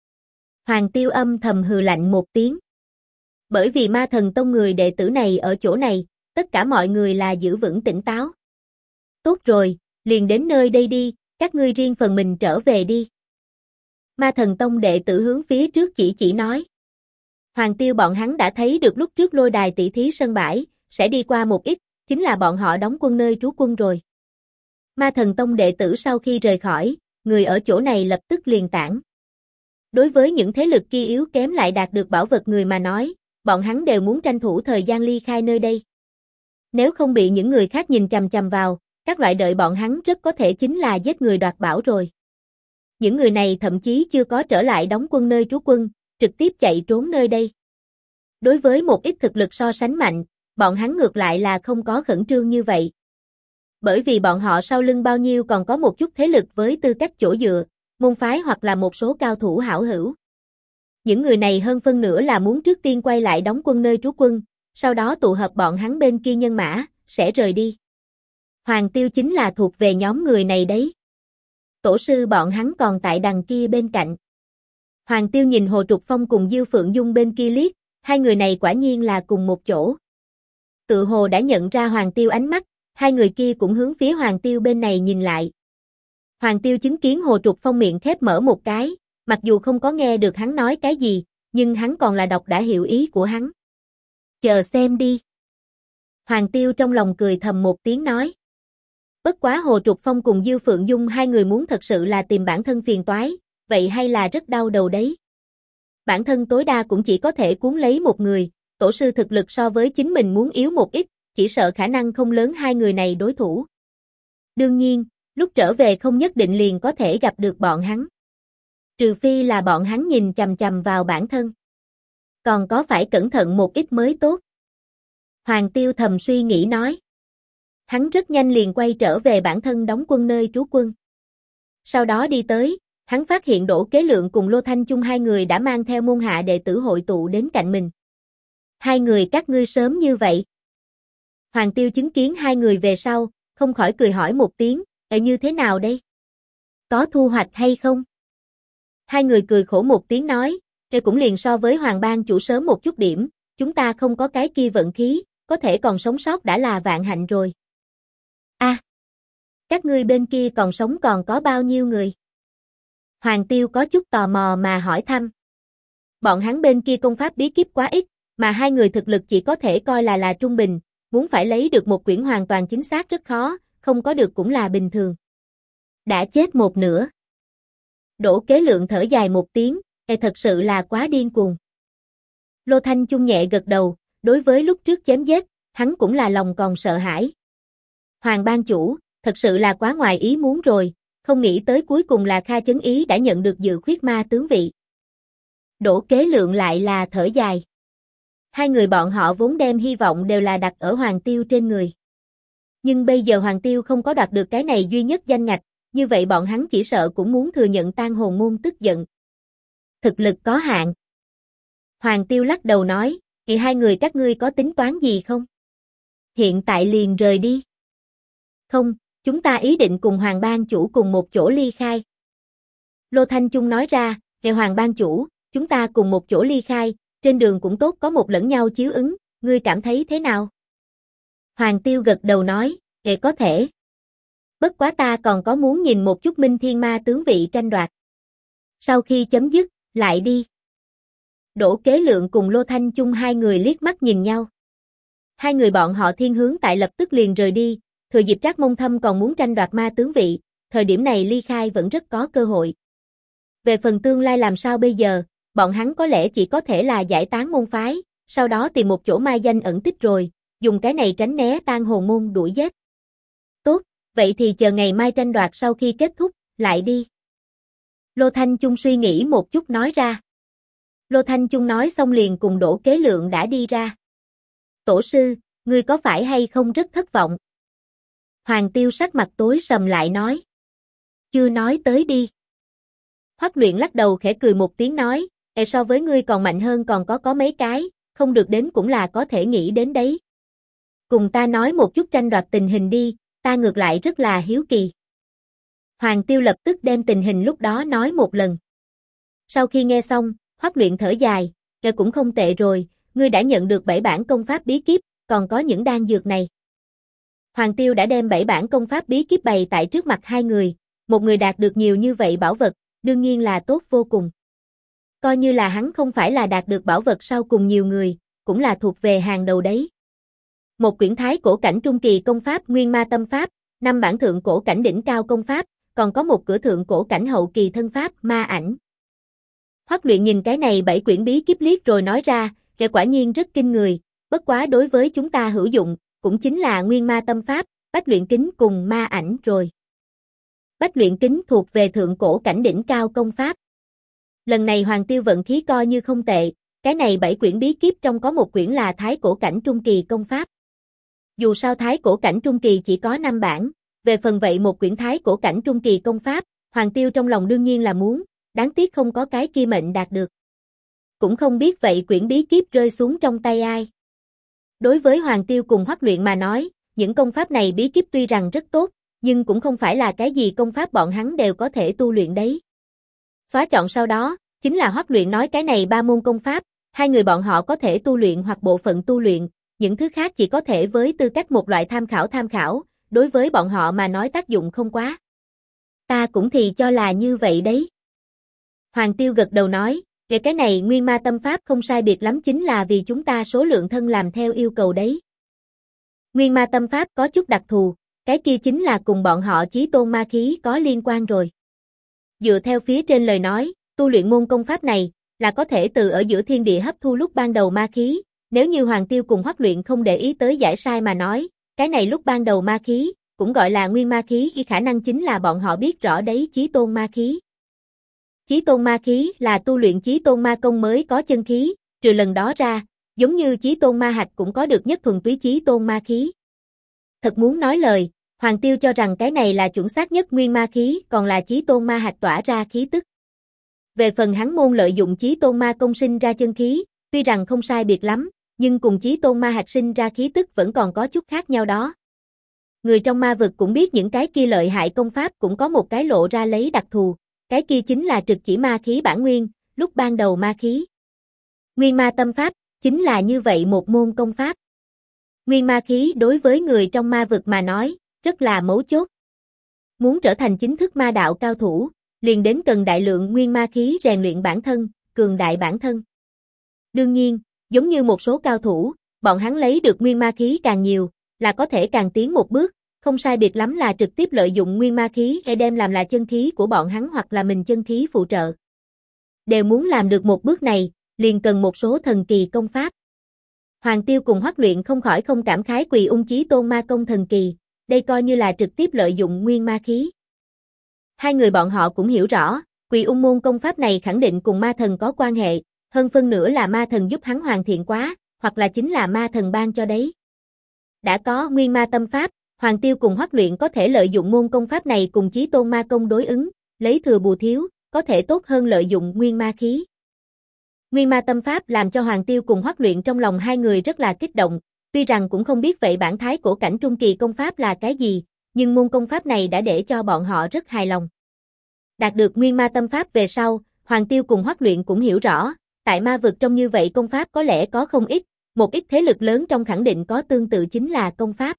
Hoàng Tiêu âm thầm hừ lạnh một tiếng. Bởi vì Ma Thần Tông người đệ tử này ở chỗ này, tất cả mọi người là giữ vững tỉnh táo. Tốt rồi, liền đến nơi đây đi, các ngươi riêng phần mình trở về đi. Ma Thần Tông đệ tử hướng phía trước chỉ nói. Hoàng Tiêu bọn hắn đã thấy được lúc trước lôi đài tỷ thí sân bãi, sẽ đi qua một ít, chính là bọn họ đóng quân nơi trú quân rồi. Ma Thần Tông đệ tử sau khi rời khỏi, người ở chỗ này lập tức liền tản. Đối với những thế lực kia yếu kém lại đạt được bảo vật người mà nói, bọn hắn đều muốn tranh thủ thời gian ly khai nơi đây. Nếu không bị những người khác nhìn chằm chằm vào, các loại đợi bọn hắn rất có thể chính là giết người đoạt bảo rồi. Những người này thậm chí chưa có trở lại đóng quân nơi trú quân, trực tiếp chạy trốn nơi đây. Đối với một ít thực lực so sánh mạnh, bọn hắn ngược lại là không có khẩn trương như vậy. Bởi vì bọn họ sau lưng bao nhiêu còn có một chút thế lực với tư cách chỗ dựa, môn phái hoặc là một số cao thủ hảo hữu. Những người này hơn phân nửa là muốn trước tiên quay lại đóng quân nơi trú quân, sau đó tụ hợp bọn hắn bên kia nhân mã, sẽ rời đi. Hoàng Tiêu chính là thuộc về nhóm người này đấy. Tổ sư bọn hắn còn tại đằng kia bên cạnh. Hoàng Tiêu nhìn Hồ Trục Phong cùng Dư Phượng Dung bên kia liếc, hai người này quả nhiên là cùng một chỗ. Tự hồ đã nhận ra Hoàng Tiêu ánh mắt, hai người kia cũng hướng phía Hoàng Tiêu bên này nhìn lại. Hoàng Tiêu chứng kiến Hồ Trục Phong miệng khép mở một cái, mặc dù không có nghe được hắn nói cái gì, nhưng hắn còn là đọc đã hiểu ý của hắn. Chờ xem đi. Hoàng Tiêu trong lòng cười thầm một tiếng nói. Bất quá Hồ Trục Phong cùng Dư Phượng Dung hai người muốn thật sự là tìm bản thân phiền toái, vậy hay là rất đau đầu đấy. Bản thân tối đa cũng chỉ có thể cuốn lấy một người, tổ sư thực lực so với chính mình muốn yếu một ít, chỉ sợ khả năng không lớn hai người này đối thủ. Đương nhiên, lúc trở về không nhất định liền có thể gặp được bọn hắn. Trừ phi là bọn hắn nhìn chằm chằm vào bản thân. Còn có phải cẩn thận một ít mới tốt. Hoàng Tiêu thầm suy nghĩ nói. Hắn rất nhanh liền quay trở về bản thân đóng quân nơi trú quân. Sau đó đi tới, hắn phát hiện Đỗ Kế Lượng cùng Lô Thanh Chung hai người đã mang theo môn hạ đệ tử hội tụ đến cạnh mình. Hai người các ngươi sớm như vậy. Hoàng Tiêu chứng kiến hai người về sau, không khỏi cười hỏi một tiếng, như thế nào đây? Có thu hoạch hay không? Hai người cười khổ một tiếng nói, cũng liền so với Hoàng Bang chủ sớm một chút điểm, chúng ta không có cái kia vận khí, có thể còn sống sót đã là vạn hạnh rồi. Các ngươi bên kia còn sống còn có bao nhiêu người? Hoàng Tiêu có chút tò mò mà hỏi thăm. Bọn hắn bên kia công pháp bí kíp quá ít, mà hai người thực lực chỉ có thể coi là trung bình, muốn phải lấy được một quyển hoàn toàn chính xác rất khó, không có được cũng là bình thường. Đã chết một nửa. Đỗ Kế Lượng thở dài một tiếng, thật sự là quá điên cuồng. Lô Thanh Chung nhẹ gật đầu, đối với lúc trước chém giết, hắn cũng là lòng còn sợ hãi. Hoàng Bang chủ, thật sự là quá ngoài ý muốn rồi, không nghĩ tới cuối cùng là Kha Chấn Ý đã nhận được dự khuyết ma tướng vị. Đỗ Kế Lượng lại là thở dài. Hai người bọn họ vốn đem hy vọng đều là đặt ở Hoàng Tiêu trên người. Nhưng bây giờ Hoàng Tiêu không có đoạt được cái này duy nhất danh ngạch, như vậy bọn hắn chỉ sợ cũng muốn thừa nhận tan hồn môn tức giận. Thực lực có hạn. Hoàng Tiêu lắc đầu nói, hai người các ngươi có tính toán gì không? Hiện tại liền rời đi. Không, chúng ta ý định cùng Hoàng Bang chủ cùng một chỗ ly khai. Lô Thanh Chung nói ra, Kệ Hoàng ban chủ, chúng ta cùng một chỗ ly khai, trên đường cũng tốt có một lẫn nhau chiếu ứng, ngươi cảm thấy thế nào? Hoàng Tiêu gật đầu nói, có thể. Bất quá ta còn có muốn nhìn một chút Minh Thiên Ma tướng vị tranh đoạt. Sau khi chấm dứt, lại đi. Đỗ Kế Lượng cùng Lô Thanh Chung hai người liếc mắt nhìn nhau. Hai người bọn họ thiên hướng tại lập tức liền rời đi, thừa dịp Trác Mông Thâm còn muốn tranh đoạt ma tướng vị, thời điểm này ly khai vẫn rất có cơ hội. Về phần tương lai làm sao bây giờ, bọn hắn có lẽ chỉ có thể là giải tán môn phái, sau đó tìm một chỗ mai danh ẩn tích rồi, dùng cái này tránh né Tang Hồn môn đuổi giết. Tốt, vậy thì chờ ngày mai tranh đoạt sau khi kết thúc, lại đi. Lô Thanh Chung suy nghĩ một chút nói ra. Lô Thanh Chung nói xong liền cùng Đỗ Kế Lượng đã đi ra. Tổ sư, ngươi có phải hay không rất thất vọng? Hoàng Tiêu sắc mặt tối sầm lại nói. Chưa nói tới đi. Hoắc Luyện lắc đầu khẽ cười một tiếng nói, so với ngươi còn mạnh hơn còn có mấy cái, không được đến cũng là có thể nghĩ đến đấy. Cùng ta nói một chút tranh đoạt tình hình đi, ta ngược lại rất là hiếu kỳ. Hoàng Tiêu lập tức đem tình hình lúc đó nói một lần. Sau khi nghe xong, Hoắc Luyện thở dài, cũng không tệ rồi, ngươi đã nhận được 7 bản công pháp bí kíp, còn có những đan dược này. Hoàng Tiêu đã đem 7 bản công pháp bí kíp bày tại trước mặt hai người, một người đạt được nhiều như vậy bảo vật, đương nhiên là tốt vô cùng. Coi như là hắn không phải là đạt được bảo vật sau cùng nhiều người, cũng là thuộc về hàng đầu đấy. Một quyển thái cổ cảnh trung kỳ công pháp Nguyên Ma Tâm Pháp, 5 bản thượng cổ cảnh đỉnh cao công pháp, còn có một cửa thượng cổ cảnh hậu kỳ thân pháp Ma Ảnh. Hoắc Luyện nhìn cái này 7 quyển bí kíp liếc rồi nói ra, quả nhiên rất kinh người, bất quá đối với chúng ta hữu dụng, cũng chính là Nguyên Ma Tâm Pháp, Bách Luyện Kính cùng Ma Ảnh rồi. Bách Luyện Kính thuộc về thượng cổ cảnh đỉnh cao công pháp. Lần này Hoàng Tiêu vận khí coi như không tệ, cái này 7 quyển bí kíp trong có một quyển là thái cổ cảnh trung kỳ công pháp. Dù sao thái cổ cảnh trung kỳ chỉ có 5 bản, về phần vậy một quyển thái cổ cảnh trung kỳ công pháp, Hoàng Tiêu trong lòng đương nhiên là muốn, đáng tiếc không có cái kia mệnh đạt được. Cũng không biết vậy quyển bí kíp rơi xuống trong tay ai. Đối với Hoàng Tiêu cùng Hoắc Luyện mà nói, những công pháp này bí kíp tuy rằng rất tốt, nhưng cũng không phải là cái gì công pháp bọn hắn đều có thể tu luyện đấy. Xóa chọn sau đó, chính là Hoắc Luyện nói cái này 3 môn công pháp, hai người bọn họ có thể tu luyện hoặc bộ phận tu luyện, những thứ khác chỉ có thể với tư cách một loại tham khảo, đối với bọn họ mà nói tác dụng không quá. Ta cũng thì cho là như vậy đấy. Hoàng Tiêu gật đầu nói, cái này Nguyên Ma Tâm Pháp không sai biệt lắm chính là vì chúng ta số lượng thân làm theo yêu cầu đấy. Nguyên Ma Tâm Pháp có chút đặc thù, cái kia chính là cùng bọn họ chí tôn ma khí có liên quan rồi. Dựa theo phía trên lời nói, tu luyện môn công pháp này, là có thể từ ở giữa thiên địa hấp thu lúc ban đầu ma khí, nếu như Hoàng Tiêu cùng Hoắc Luyện không để ý tới giải sai mà nói, cái này lúc ban đầu ma khí, cũng gọi là nguyên ma khí, khả năng chính là bọn họ biết rõ đấy chí tôn ma khí. Chí tôn ma khí là tu luyện chí tôn ma công mới có chân khí, trừ lần đó ra, giống như chí tôn ma hạch cũng có được nhất thuần túy chí tôn ma khí. Thật muốn nói lời, Hoàng Tiêu cho rằng cái này là chuẩn xác nhất nguyên ma khí, còn là chí tôn ma hạch tỏa ra khí tức. Về phần hắn môn lợi dụng chí tôn ma công sinh ra chân khí, tuy rằng không sai biệt lắm, nhưng cùng chí tôn ma hạch sinh ra khí tức vẫn còn có chút khác nhau đó. Người trong ma vực cũng biết những cái kia lợi hại công pháp cũng có một cái lộ ra lấy đặc thù, cái kia chính là trực chỉ ma khí bản nguyên, lúc ban đầu ma khí. Nguyên Ma Tâm Pháp, chính là như vậy một môn công pháp. Nguyên ma khí đối với người trong ma vực mà nói, rất là mấu chốt. Muốn trở thành chính thức ma đạo cao thủ, liền đến cần đại lượng nguyên ma khí rèn luyện bản thân, cường đại bản thân. Đương nhiên, giống như một số cao thủ, bọn hắn lấy được nguyên ma khí càng nhiều, là có thể càng tiến một bước, không sai biệt lắm là trực tiếp lợi dụng nguyên ma khí để đem làm là chân khí của bọn hắn hoặc là mình chân khí phụ trợ. Đều muốn làm được một bước này, liền cần một số thần kỳ công pháp. Hoàng Tiêu cùng Hoắc Luyện không khỏi không cảm khái Quỳ Ung Chí Tôn ma công thần kỳ, đây coi như là trực tiếp lợi dụng nguyên ma khí. Hai người bọn họ cũng hiểu rõ, Quỳ Ung môn công pháp này khẳng định cùng ma thần có quan hệ, hơn phân nửa là ma thần giúp hắn hoàn thiện quá, hoặc là chính là ma thần ban cho đấy. Đã có Nguyên Ma Tâm Pháp, Hoàng Tiêu cùng Hoắc Luyện có thể lợi dụng môn công pháp này cùng Chí Tôn ma công đối ứng, lấy thừa bù thiếu, có thể tốt hơn lợi dụng nguyên ma khí. Nguyên Ma Tâm Pháp làm cho Hoàng Tiêu cùng Hoắc Luyện trong lòng hai người rất là kích động, tuy rằng cũng không biết vậy bản thái cổ cảnh trung kỳ công pháp là cái gì, nhưng môn công pháp này đã để cho bọn họ rất hài lòng. Đạt được Nguyên Ma Tâm Pháp về sau, Hoàng Tiêu cùng Hoắc Luyện cũng hiểu rõ, tại ma vực trong như vậy công pháp có lẽ có không ít, một ít thế lực lớn trong khẳng định có tương tự chính là công pháp.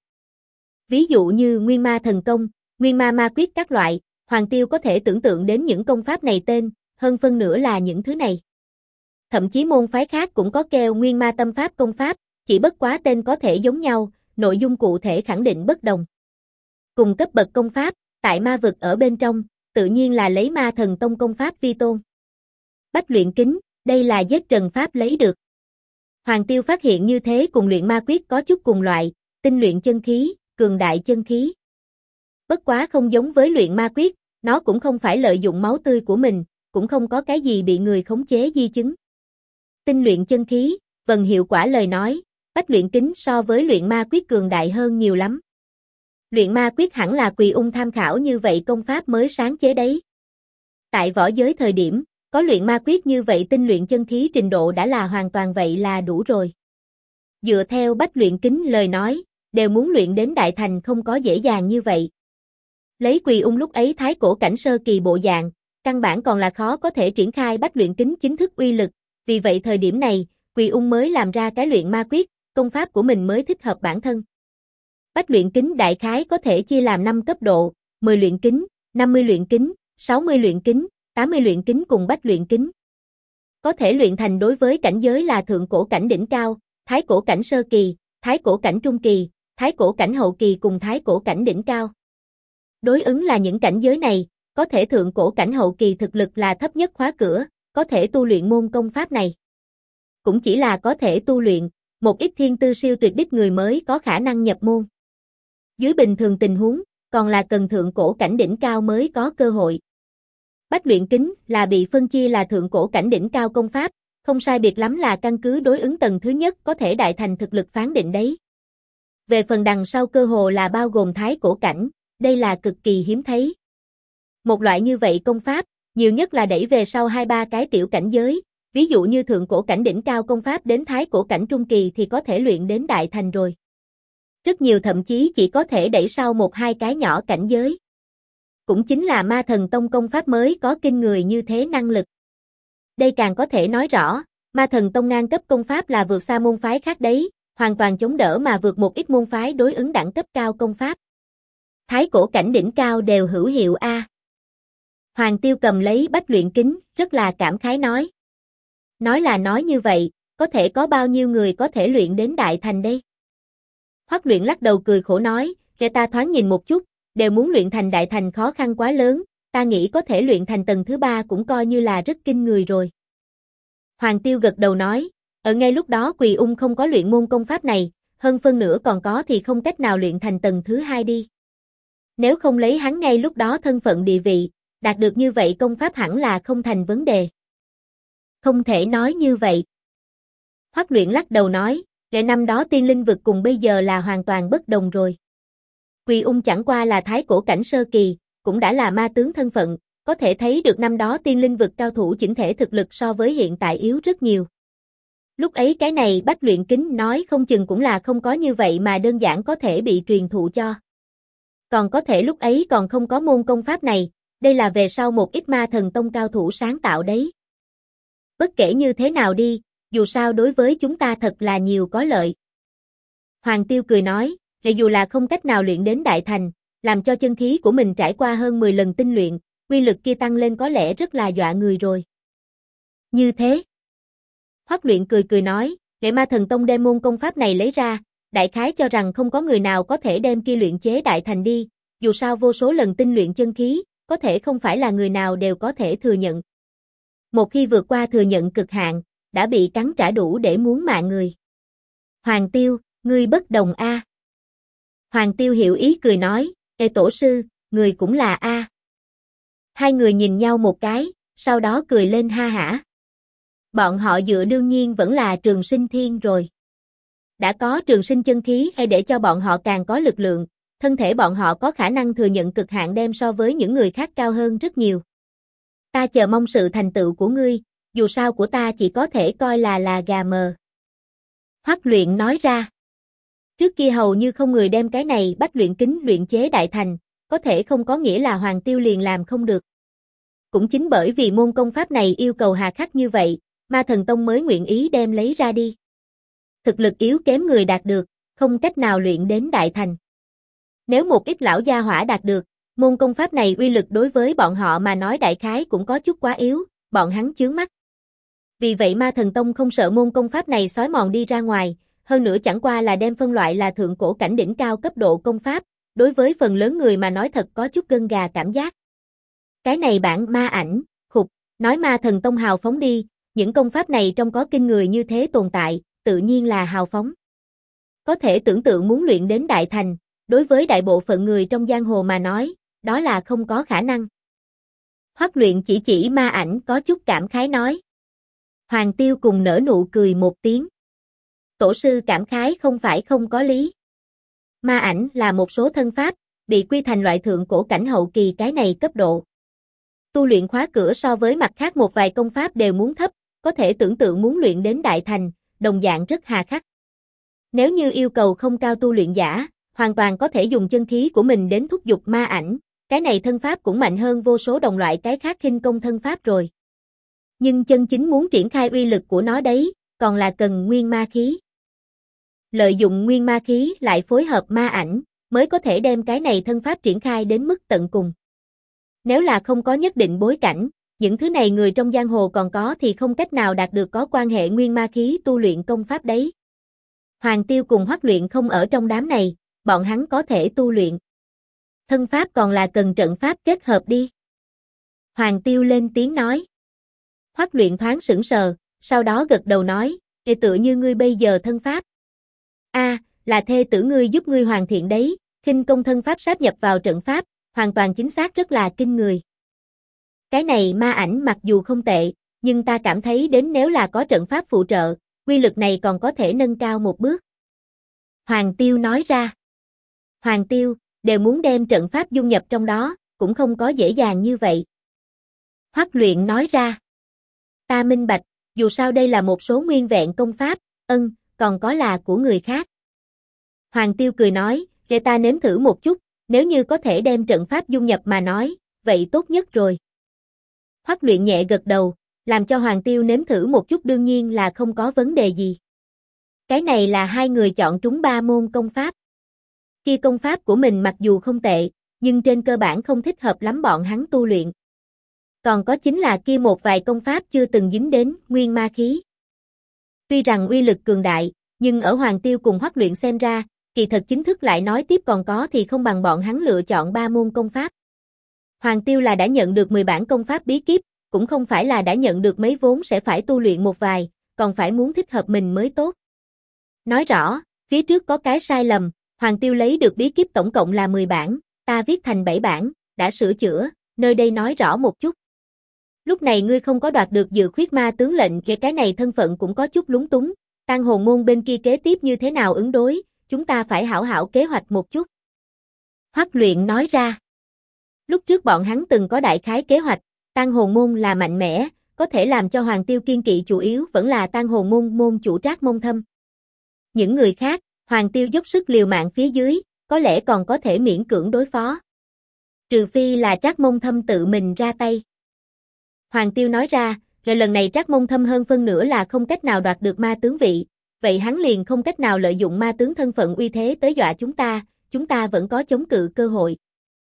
Ví dụ như Nguyên Ma Thần Công, Nguyên Ma Ma Quyết các loại, Hoàng Tiêu có thể tưởng tượng đến những công pháp này tên, hơn phân nửa là những thứ này. Thậm chí môn phái khác cũng có kêu Nguyên Ma Tâm Pháp công pháp, chỉ bất quá tên có thể giống nhau, nội dung cụ thể khẳng định bất đồng. Cùng cấp bậc công pháp, tại ma vực ở bên trong, tự nhiên là lấy Ma Thần Tông công pháp vi tôn. Bách luyện kính, đây là giết trần pháp lấy được. Hoàng Tiêu phát hiện như thế cùng luyện ma quyết có chút cùng loại, tinh luyện chân khí, cường đại chân khí. Bất quá không giống với luyện ma quyết, nó cũng không phải lợi dụng máu tươi của mình, cũng không có cái gì bị người khống chế di chứng. Tinh luyện chân khí, vần hiệu quả lời nói, bách luyện kính so với luyện ma quyết cường đại hơn nhiều lắm. Luyện ma quyết hẳn là Quỳ Ung tham khảo như vậy công pháp mới sáng chế đấy. Tại võ giới thời điểm, có luyện ma quyết như vậy tinh luyện chân khí trình độ đã là hoàn toàn vậy là đủ rồi. Dựa theo bách luyện kính lời nói, đều muốn luyện đến đại thành không có dễ dàng như vậy. Lấy Quỳ Ung lúc ấy thái cổ cảnh sơ kỳ bộ dạng, căn bản còn là khó có thể triển khai bách luyện kính chính thức uy lực, vì vậy thời điểm này, Quỳ Ung mới làm ra cái luyện ma quyết, công pháp của mình mới thích hợp bản thân. Bách luyện kính đại khái có thể chia làm 5 cấp độ, 10 luyện kính, 50 luyện kính, 60 luyện kính, 80 luyện kính cùng bách luyện kính. Có thể luyện thành đối với cảnh giới là thượng cổ cảnh đỉnh cao, thái cổ cảnh sơ kỳ, thái cổ cảnh trung kỳ, thái cổ cảnh hậu kỳ cùng thái cổ cảnh đỉnh cao. Đối ứng là những cảnh giới này, có thể thượng cổ cảnh hậu kỳ thực lực là thấp nhất khóa cửa, có thể tu luyện môn công pháp này. Cũng chỉ là có thể tu luyện, một ít thiên tư siêu tuyệt đích người mới có khả năng nhập môn. Dưới bình thường tình huống, còn là cần thượng cổ cảnh đỉnh cao mới có cơ hội. Bách luyện kính là bị phân chia là thượng cổ cảnh đỉnh cao công pháp, không sai biệt lắm là căn cứ đối ứng tầng thứ nhất có thể đại thành thực lực phán định đấy. Về phần đằng sau cơ hồ là bao gồm thái cổ cảnh, đây là cực kỳ hiếm thấy. Một loại như vậy công pháp, nhiều nhất là đẩy về sau 2-3 cái tiểu cảnh giới, ví dụ như thượng cổ cảnh đỉnh cao công pháp đến thái cổ cảnh trung kỳ thì có thể luyện đến đại thành rồi. Rất nhiều thậm chí chỉ có thể đẩy sau 1-2 cái nhỏ cảnh giới. Cũng chính là Ma Thần Tông công pháp mới có kinh người như thế năng lực. Đây càng có thể nói rõ, Ma Thần Tông ngang cấp công pháp là vượt xa môn phái khác đấy, hoàn toàn chống đỡ mà vượt một ít môn phái đối ứng đẳng cấp cao công pháp. Thái cổ cảnh đỉnh cao đều hữu hiệu a. Hoàng Tiêu cầm lấy bách luyện kính, rất là cảm khái nói. Nói là nói như vậy, có thể có bao nhiêu người có thể luyện đến đại thành đây? Hoắc Luyện lắc đầu cười khổ nói, để ta thoáng nhìn một chút, đều muốn luyện thành đại thành khó khăn quá lớn, ta nghĩ có thể luyện thành tầng thứ 3 cũng coi như là rất kinh người rồi. Hoàng Tiêu gật đầu nói, ở ngay lúc đó Quỳ Ung không có luyện môn công pháp này, hơn phân nửa còn có thì không cách nào luyện thành tầng thứ 2 đi. Nếu không lấy hắn ngay lúc đó thân phận địa vị, đạt được như vậy công pháp hẳn là không thành vấn đề. Không thể nói như vậy. Hoắc Luyện lắc đầu nói, kể năm đó tiên linh vực cùng bây giờ là hoàn toàn bất đồng rồi. Quỳ Ung chẳng qua là thái cổ cảnh sơ kỳ, cũng đã là ma tướng thân phận, có thể thấy được năm đó tiên linh vực cao thủ chỉnh thể thực lực so với hiện tại yếu rất nhiều. Lúc ấy cái này bách luyện kính nói không chừng cũng là không có như vậy mà đơn giản có thể bị truyền thụ cho. Còn có thể lúc ấy còn không có môn công pháp này, đây là về sau một ít Ma Thần Tông cao thủ sáng tạo đấy. Bất kể như thế nào đi, dù sao đối với chúng ta thật là nhiều có lợi. Hoàng Tiêu cười nói, dù là không cách nào luyện đến đại thành, làm cho chân khí của mình trải qua hơn 10 lần tinh luyện, quy lực kia tăng lên có lẽ rất là dọa người rồi. Như thế. Hoắc Luyện cười cười nói, để Ma Thần Tông đem môn công pháp này lấy ra, đại khái cho rằng không có người nào có thể đem kia luyện chế đại thành đi, dù sao vô số lần tinh luyện chân khí, có thể không phải là người nào đều có thể thừa nhận. Một khi vượt qua thừa nhận cực hạn, đã bị cắn trả đủ để muốn mạng người. Hoàng Tiêu, ngươi bất đồng a. Hoàng Tiêu hiểu ý cười nói, ê tổ sư, người cũng là a. Hai người nhìn nhau một cái, sau đó cười lên ha hả. Bọn họ dựa đương nhiên vẫn là Trường Sinh Thiên rồi. Đã có Trường Sinh chân khí hay để cho bọn họ càng có lực lượng, thân thể bọn họ có khả năng thừa nhận cực hạn đem so với những người khác cao hơn rất nhiều. Ta chờ mong sự thành tựu của ngươi, dù sao của ta chỉ có thể coi là gà mờ. Hoắc Luyện nói ra. Trước kia hầu như không người đem cái này bách luyện kính luyện chế đại thành, có thể không có nghĩa là Hoàng Tiêu liền làm không được. cũng chính bởi vì môn công pháp này yêu cầu hà khắc như vậy, Ma Thần Tông mới nguyện ý đem lấy ra đi. Thực lực yếu kém người đạt được, không cách nào luyện đến đại thành. Nếu một ít lão gia hỏa đạt được, môn công pháp này uy lực đối với bọn họ mà nói đại khái cũng có chút quá yếu, bọn hắn chướng mắt. Vì vậy Ma Thần Tông không sợ môn công pháp này xói mòn đi ra ngoài, hơn nữa chẳng qua là đem phân loại là thượng cổ cảnh đỉnh cao cấp độ công pháp, đối với phần lớn người mà nói thật có chút gân gà cảm giác. Cái này bản ma ảnh, nói Ma Thần Tông hào phóng đi, những công pháp này trong có kinh người như thế tồn tại, tự nhiên là hào phóng. Có thể tưởng tượng muốn luyện đến đại thành, đối với đại bộ phận người trong giang hồ mà nói, đó là không có khả năng. Hoắc Luyện chỉ ma ảnh có chút cảm khái nói. Hoàng Tiêu cùng nở nụ cười một tiếng. Tổ sư cảm khái không phải không có lý. Ma ảnh là một số thân pháp, bị quy thành loại thượng cổ cảnh hậu kỳ cái này cấp độ. Tu luyện khóa cửa so với mặt khác một vài công pháp đều muốn thấp, có thể tưởng tượng muốn luyện đến đại thành, đồng dạng rất hà khắc. Nếu như yêu cầu không cao tu luyện giả, hoàn toàn có thể dùng chân khí của mình đến thúc giục ma ảnh, cái này thân pháp cũng mạnh hơn vô số đồng loại cái khác khinh công thân pháp rồi. Nhưng chân chính muốn triển khai uy lực của nó đấy, còn là cần nguyên ma khí. Lợi dụng nguyên ma khí lại phối hợp ma ảnh, mới có thể đem cái này thân pháp triển khai đến mức tận cùng. Nếu là không có nhất định bối cảnh, những thứ này người trong giang hồ còn có thì không cách nào đạt được có quan hệ nguyên ma khí tu luyện công pháp đấy. Hoàng Tiêu cùng Hoắc Luyện không ở trong đám này, bọn hắn có thể tu luyện. Thân pháp còn là cần trận pháp kết hợp đi. Hoàng Tiêu lên tiếng nói. Hoắc Luyện thoáng sững sờ, sau đó gật đầu nói, tựa như ngươi bây giờ thân pháp. Là thê tử ngươi giúp ngươi hoàn thiện đấy, khinh công thân pháp sáp nhập vào trận pháp, hoàn toàn chính xác rất là kinh người. Cái này ma ảnh mặc dù không tệ, nhưng ta cảm thấy đến nếu là có trận pháp phụ trợ, quy lực này còn có thể nâng cao một bước. Hoàng Tiêu nói ra. Hoàng Tiêu, đều muốn đem trận pháp dung nhập trong đó, cũng không có dễ dàng như vậy. Hoắc Luyện nói ra. Ta minh bạch, dù sao đây là một số nguyên vẹn công pháp, còn có là của người khác. Hoàng Tiêu cười nói, để ta nếm thử một chút, nếu như có thể đem trận pháp dung nhập mà nói, vậy tốt nhất rồi. Hoắc Luyện nhẹ gật đầu, làm cho Hoàng Tiêu nếm thử một chút đương nhiên là không có vấn đề gì. Cái này là hai người chọn trúng 3 môn công pháp. Khi công pháp của mình mặc dù không tệ, nhưng trên cơ bản không thích hợp lắm bọn hắn tu luyện. Còn có chính là kia một vài công pháp chưa từng dính đến nguyên ma khí. Tuy rằng uy lực cường đại, nhưng ở Hoàng Tiêu cùng Hoắc Luyện xem ra, kỳ thật chính thức lại nói tiếp còn có thì không bằng bọn hắn lựa chọn 3 môn công pháp. Hoàng Tiêu là đã nhận được 10 bản công pháp bí kíp, cũng không phải là đã nhận được mấy vốn sẽ phải tu luyện một vài, còn phải muốn thích hợp mình mới tốt. Nói rõ, phía trước có cái sai lầm, Hoàng Tiêu lấy được bí kíp tổng cộng là 10 bản, ta viết thành 7 bản, đã sửa chữa, nơi đây nói rõ một chút. Lúc này ngươi không có đoạt được Dự Khuyết Ma tướng lệnh, cái này thân phận cũng có chút lúng túng, Tang Hồn môn bên kia kế tiếp như thế nào ứng đối, chúng ta phải hảo hảo kế hoạch một chút. Hoắc Luyện nói ra. Lúc trước bọn hắn từng có đại khái kế hoạch, Tang Hồn môn là mạnh mẽ, có thể làm cho Hoàng Tiêu kiên kỵ chủ yếu vẫn là Tang Hồn môn môn chủ Trác Mông Thâm. Những người khác, Hoàng Tiêu dốc sức liều mạng phía dưới, có lẽ còn có thể miễn cưỡng đối phó. Trừ phi là Trác Mông Thâm tự mình ra tay. Hoàng Tiêu nói ra, lần này Trác Mông Thâm hơn phân nửa là không cách nào đoạt được ma tướng vị, vậy hắn liền không cách nào lợi dụng ma tướng thân phận uy thế tới dọa chúng ta vẫn có chống cự cơ hội.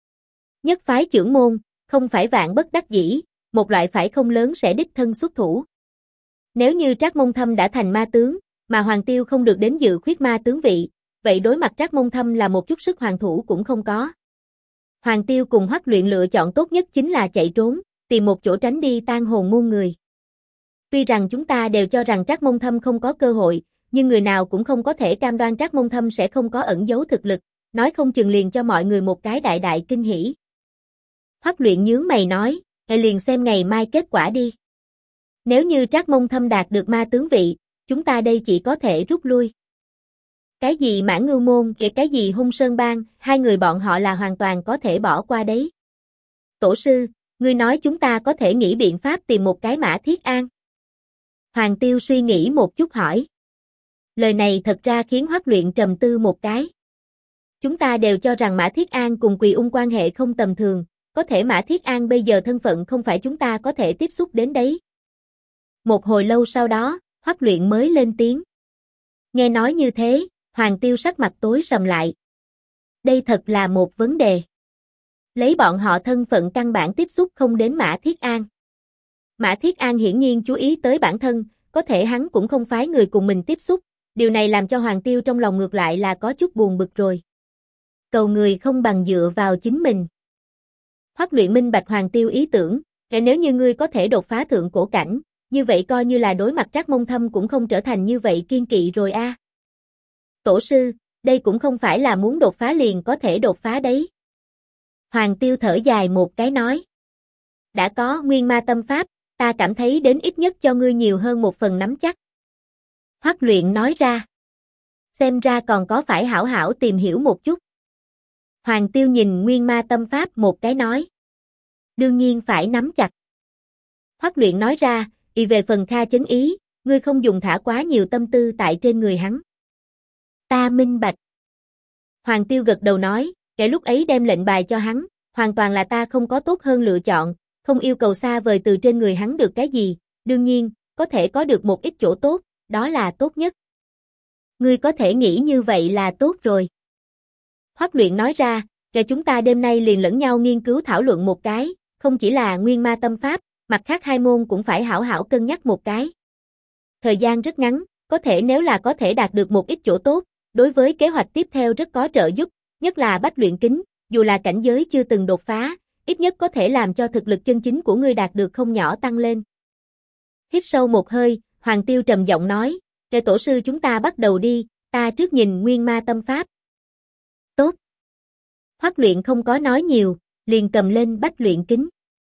Nhất phái trưởng môn, không phải vạn bất đắc dĩ, một loại phải không lớn sẽ đích thân xuất thủ. Nếu như Trác Mông Thâm đã thành ma tướng, mà Hoàng Tiêu không được đến Dự Khuyết Ma tướng vị, vậy đối mặt Trác Mông Thâm là một chút sức hoàn thủ cũng không có. Hoàng Tiêu cùng Hoắc Luyện lựa chọn tốt nhất chính là chạy trốn, tìm một chỗ tránh đi Tang Hồn môn người. Tuy rằng chúng ta đều cho rằng Trác Mông Thâm không có cơ hội, nhưng người nào cũng không có thể cam đoan Trác Mông Thâm sẽ không có ẩn giấu thực lực, nói không chừng liền cho mọi người một cái đại đại kinh hỉ. Hoắc Luyện nhướng mày nói, liền xem ngày mai kết quả đi. Nếu như Trác Mông Thâm đạt được ma tướng vị, chúng ta đây chỉ có thể rút lui. Cái gì Mã Ngưu môn, cái gì Hung Sơn bang, hai người bọn họ là hoàn toàn có thể bỏ qua đấy. Tổ sư, ngươi nói chúng ta có thể nghĩ biện pháp tìm một cái Mã Thiết An. Hoàng Tiêu suy nghĩ một chút hỏi. Lời này thật ra khiến Hoắc Luyện trầm tư một cái. Chúng ta đều cho rằng Mã Thiết An cùng Quỳ Ung quan hệ không tầm thường, có thể Mã Thiết An bây giờ thân phận không phải chúng ta có thể tiếp xúc đến đấy. Một hồi lâu sau đó, Hoắc Luyện mới lên tiếng. Nghe nói như thế, Hoàng Tiêu sắc mặt tối sầm lại. Đây thật là một vấn đề. Lấy bọn họ thân phận căn bản tiếp xúc không đến Mã Thiết An. Mã Thiết An hiển nhiên chú ý tới bản thân, có thể hắn cũng không phái người cùng mình tiếp xúc, điều này làm cho Hoàng Tiêu trong lòng ngược lại là có chút buồn bực rồi. Cầu người không bằng dựa vào chính mình. Hoắc Luyện minh bạch Hoàng Tiêu ý tưởng, nếu như ngươi có thể đột phá thượng cổ cảnh, như vậy coi như là đối mặt Trác Mông Thâm cũng không trở thành như vậy kiên kỵ rồi a. Tổ sư, đây cũng không phải là muốn đột phá liền có thể đột phá đấy. Hoàng Tiêu thở dài một cái nói. Đã có Nguyên Ma Tâm Pháp, ta cảm thấy đến ít nhất cho ngươi nhiều hơn một phần nắm chắc. Hoắc Luyện nói ra. Xem ra còn có phải hảo hảo tìm hiểu một chút. Hoàng Tiêu nhìn Nguyên Ma Tâm Pháp một cái nói. Đương nhiên phải nắm chặt. Hoắc Luyện nói ra, về phần Kha Chấn Ý, ngươi không dùng thả quá nhiều tâm tư tại trên người hắn. Ta minh bạch. Hoàng Tiêu gật đầu nói, kể lúc ấy đem lệnh bài cho hắn, hoàn toàn là ta không có tốt hơn lựa chọn, không yêu cầu xa vời từ trên người hắn được cái gì, đương nhiên, có thể có được một ít chỗ tốt, đó là tốt nhất. Ngươi có thể nghĩ như vậy là tốt rồi. Hoắc Luyện nói ra, kể chúng ta đêm nay liền lẫn nhau nghiên cứu thảo luận một cái, không chỉ là Nguyên Ma Tâm Pháp, mặt khác hai môn cũng phải hảo hảo cân nhắc một cái. Thời gian rất ngắn, có thể nếu là có thể đạt được một ít chỗ tốt, đối với kế hoạch tiếp theo rất có trợ giúp, nhất là Bách Luyện Kính, dù là cảnh giới chưa từng đột phá, ít nhất có thể làm cho thực lực chân chính của ngươi đạt được không nhỏ tăng lên. Hít sâu một hơi, Hoàng Tiêu trầm giọng nói, "Kệ tổ sư chúng ta bắt đầu đi, ta trước nhìn Nguyên Ma Tâm Pháp." Tốt. Hoắc Luyện không có nói nhiều, liền cầm lên Bách Luyện Kính.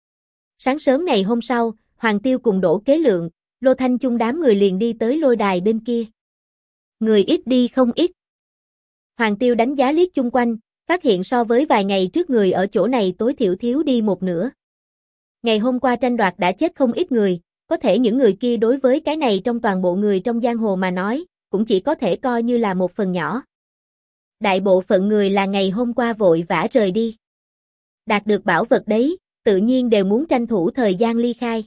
Sáng sớm ngày hôm sau, Hoàng Tiêu cùng Đỗ Kế Lượng, Lô Thanh Chung đám người liền đi tới lôi đài bên kia. Người ít đi không ít. Hoàng Tiêu đánh giá liếc chung quanh, phát hiện so với vài ngày trước người ở chỗ này tối thiểu thiếu đi một nửa. Ngày hôm qua tranh đoạt đã chết không ít người, có thể những người kia đối với cái này trong toàn bộ người trong giang hồ mà nói, cũng chỉ có thể coi như là một phần nhỏ. Đại bộ phận người là ngày hôm qua vội vã rời đi. Đạt được bảo vật đấy, tự nhiên đều muốn tranh thủ thời gian ly khai.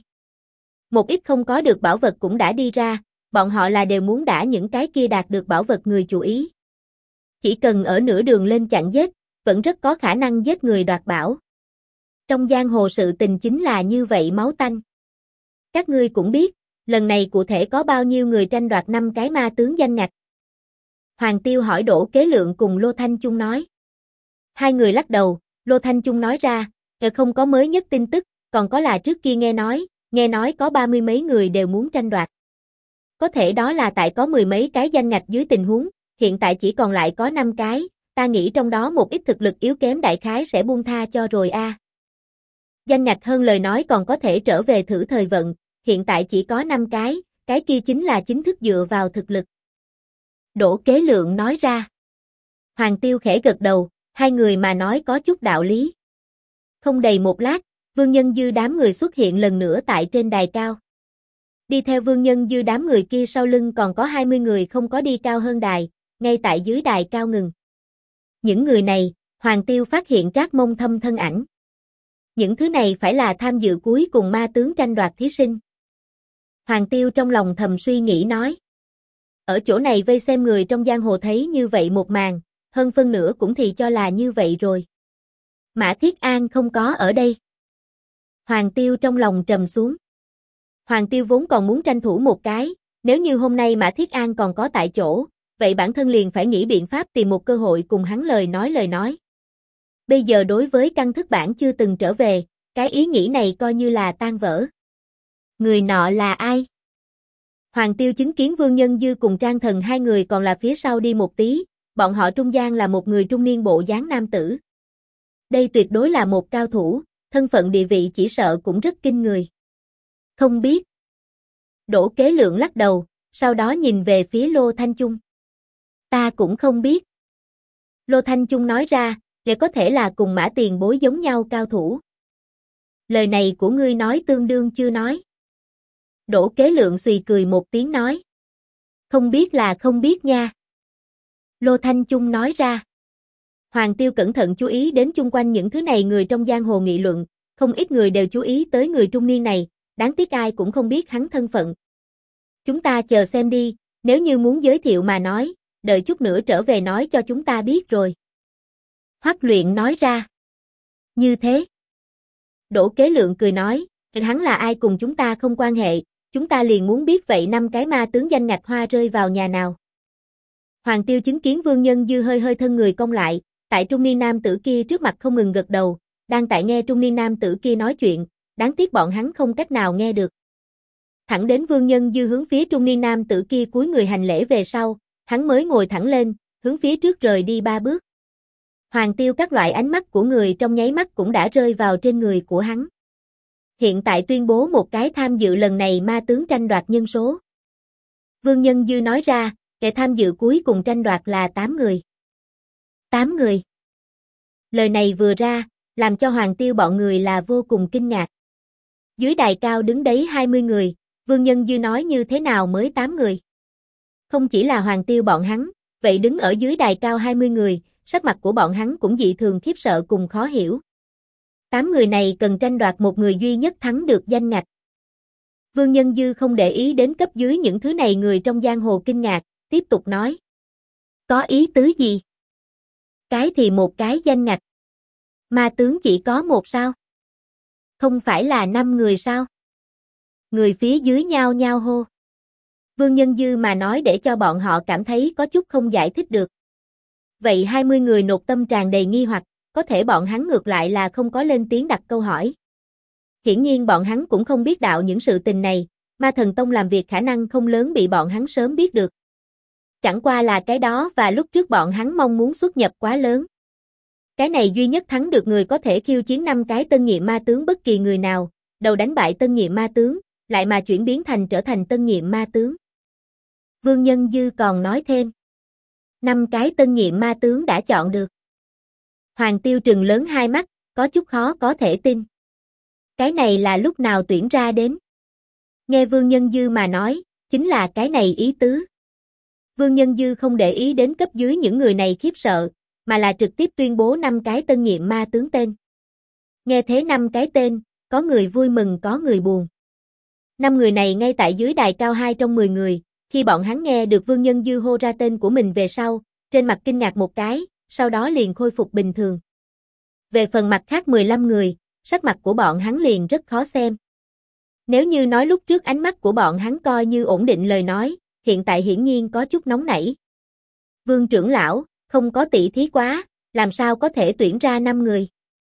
Một ít không có được bảo vật cũng đã đi ra, bọn họ là đều muốn đả những cái kia đạt được bảo vật người chú ý. Chỉ cần ở nửa đường lên chặn giết, vẫn rất có khả năng giết người đoạt bảo. Trong giang hồ sự tình chính là như vậy máu tanh. Các ngươi cũng biết, lần này cụ thể có bao nhiêu người tranh đoạt 5 cái ma tướng danh ngạch. Hoàng Tiêu hỏi Đỗ Kế Lượng cùng Lô Thanh Chung nói. Hai người lắc đầu, Lô Thanh Chung nói ra, không có mới nhất tin tức, còn có là trước kia nghe nói có 30 mấy người đều muốn tranh đoạt. Có thể đó là tại có 10 mấy cái danh ngạch dưới tình huống, hiện tại chỉ còn lại có 5 cái, ta nghĩ trong đó một ít thực lực yếu kém đại khái sẽ buông tha cho rồi a. Danh ngạch hơn lời nói còn có thể trở về thử thời vận, hiện tại chỉ có 5 cái kia chính là chính thức dựa vào thực lực. Đỗ Kế Lượng nói ra. Hoàng Tiêu khẽ gật đầu, hai người mà nói có chút đạo lý. Không đầy một lát, Vương Nhân Dư đám người xuất hiện lần nữa tại trên đài cao. Đi theo Vương Nhân Dư đám người kia sau lưng còn có 20 người không có đi cao hơn đài, ngay tại dưới đài cao ngừng. Những người này, Hoàng Tiêu phát hiện Trác Mông Thâm thân ảnh. Những thứ này phải là tham dự cuối cùng ma tướng tranh đoạt thí sinh. Hoàng Tiêu trong lòng thầm suy nghĩ nói. Ở chỗ này vây xem người trong giang hồ thấy như vậy một màn, hơn phân nửa cũng thì cho là như vậy rồi. Mã Thiết An không có ở đây. Hoàng Tiêu trong lòng trầm xuống. Hoàng Tiêu vốn còn muốn tranh thủ một cái, nếu như hôm nay Mã Thiết An còn có tại chỗ, vậy bản thân liền phải nghĩ biện pháp tìm một cơ hội cùng hắn lời nói. Bây giờ đối với căn thức bản chưa từng trở về, cái ý nghĩ này coi như là tan vỡ. Người nọ là ai? Hoàng Tiêu chứng kiến Vương Nhân Dư cùng Trang Thần hai người còn là phía sau đi một tí, bọn họ trung gian là một người trung niên bộ dáng nam tử. Đây tuyệt đối là một cao thủ, thân phận địa vị chỉ sợ cũng rất kinh người. Không biết. Đỗ Kế Lượng lắc đầu, sau đó nhìn về phía Lô Thanh Chung. Ta cũng không biết. Lô Thanh Chung nói ra, để có thể là cùng Mã Tiền Bối giống nhau cao thủ. Lời này của ngươi nói tương đương chưa nói. Đỗ Kế Lượng xùy cười một tiếng nói. Không biết là không biết nha. Lô Thanh Chung nói ra. Hoàng Tiêu cẩn thận chú ý đến chung quanh những thứ này người trong giang hồ nghị luận, không ít người đều chú ý tới người trung niên này, đáng tiếc ai cũng không biết hắn thân phận. Chúng ta chờ xem đi, nếu như muốn giới thiệu mà nói, đợi chút nữa trở về nói cho chúng ta biết rồi. Hoắc Luyện nói ra. Như thế. Đỗ Kế Lượng cười nói, hắn là ai cùng chúng ta không quan hệ, chúng ta liền muốn biết vậy 5 cái ma tướng danh ngạch hoa rơi vào nhà nào. Hoàng Tiêu chứng kiến Vương Nhân Dư hơi hơi thân người cong lại, tại trung niên nam tử kia trước mặt không ngừng gật đầu, đang tại nghe trung niên nam tử kia nói chuyện, đáng tiếc bọn hắn không cách nào nghe được. Thẳng đến Vương Nhân Dư hướng phía trung niên nam tử kia cúi người hành lễ về sau, hắn mới ngồi thẳng lên, hướng phía trước rời đi 3 bước. Hoàng Tiêu các loại ánh mắt của người trong nháy mắt cũng đã rơi vào trên người của hắn. Hiện tại tuyên bố một cái tham dự lần này ma tướng tranh đoạt nhân số. Vương Nhân Dư nói ra, kẻ tham dự cuối cùng tranh đoạt là 8 người. 8 người. Lời này vừa ra, làm cho Hoàng Tiêu bọn người là vô cùng kinh ngạc. Dưới đài cao đứng đấy 20 người, Vương Nhân Dư nói như thế nào mới 8 người. Không chỉ là Hoàng Tiêu bọn hắn, vậy đứng ở dưới đài cao 20 người, sắc mặt của bọn hắn cũng dị thường khiếp sợ cùng khó hiểu. 8 người này cần tranh đoạt một người duy nhất thắng được danh ngạch. Vương Nhân Dư không để ý đến cấp dưới những thứ này người trong giang hồ kinh ngạc, tiếp tục nói. Có ý tứ gì? Cái thì một cái danh ngạch. Ma tướng chỉ có một sao? Không phải là 5 người sao? Người phía dưới nhao nhao hô. Vương Nhân Dư mà nói để cho bọn họ cảm thấy có chút không giải thích được. Vậy 20 người nột tâm tràn đầy nghi hoặc, có thể bọn hắn ngược lại là không có lên tiếng đặt câu hỏi. Hiển nhiên bọn hắn cũng không biết đạo những sự tình này, Ma Thần Tông làm việc khả năng không lớn bị bọn hắn sớm biết được. Chẳng qua là cái đó và lúc trước bọn hắn mong muốn xuất nhập quá lớn. Cái này duy nhất thắng được người có thể khiêu chiến 5 cái tân nhiệm ma tướng bất kỳ người nào, đầu đánh bại tân nhiệm ma tướng, lại mà chuyển biến trở thành tân nhiệm ma tướng. Vương Nhân Dư còn nói thêm. 5 cái tân nhiệm ma tướng đã chọn được. Hoàng Tiêu trừng lớn hai mắt, có chút khó có thể tin. Cái này là lúc nào tuyển ra đến? Nghe Vương Nhân Dư mà nói, chính là cái này ý tứ. Vương Nhân Dư không để ý đến cấp dưới những người này khiếp sợ, mà là trực tiếp tuyên bố 5 cái tân nhiệm ma tướng tên. Nghe thế 5 cái tên, có người vui mừng có người buồn. 5 người này ngay tại dưới đài cao 2 trong 10 người, khi bọn hắn nghe được Vương Nhân Dư hô ra tên của mình về sau, trên mặt kinh ngạc một cái, sau đó liền khôi phục bình thường. Về phần mặt khác 15 người, sắc mặt của bọn hắn liền rất khó xem. Nếu như nói lúc trước ánh mắt của bọn hắn coi như ổn định lời nói, hiện tại hiển nhiên có chút nóng nảy. Vương trưởng lão, không có tỷ thí quá, làm sao có thể tuyển ra 5 người?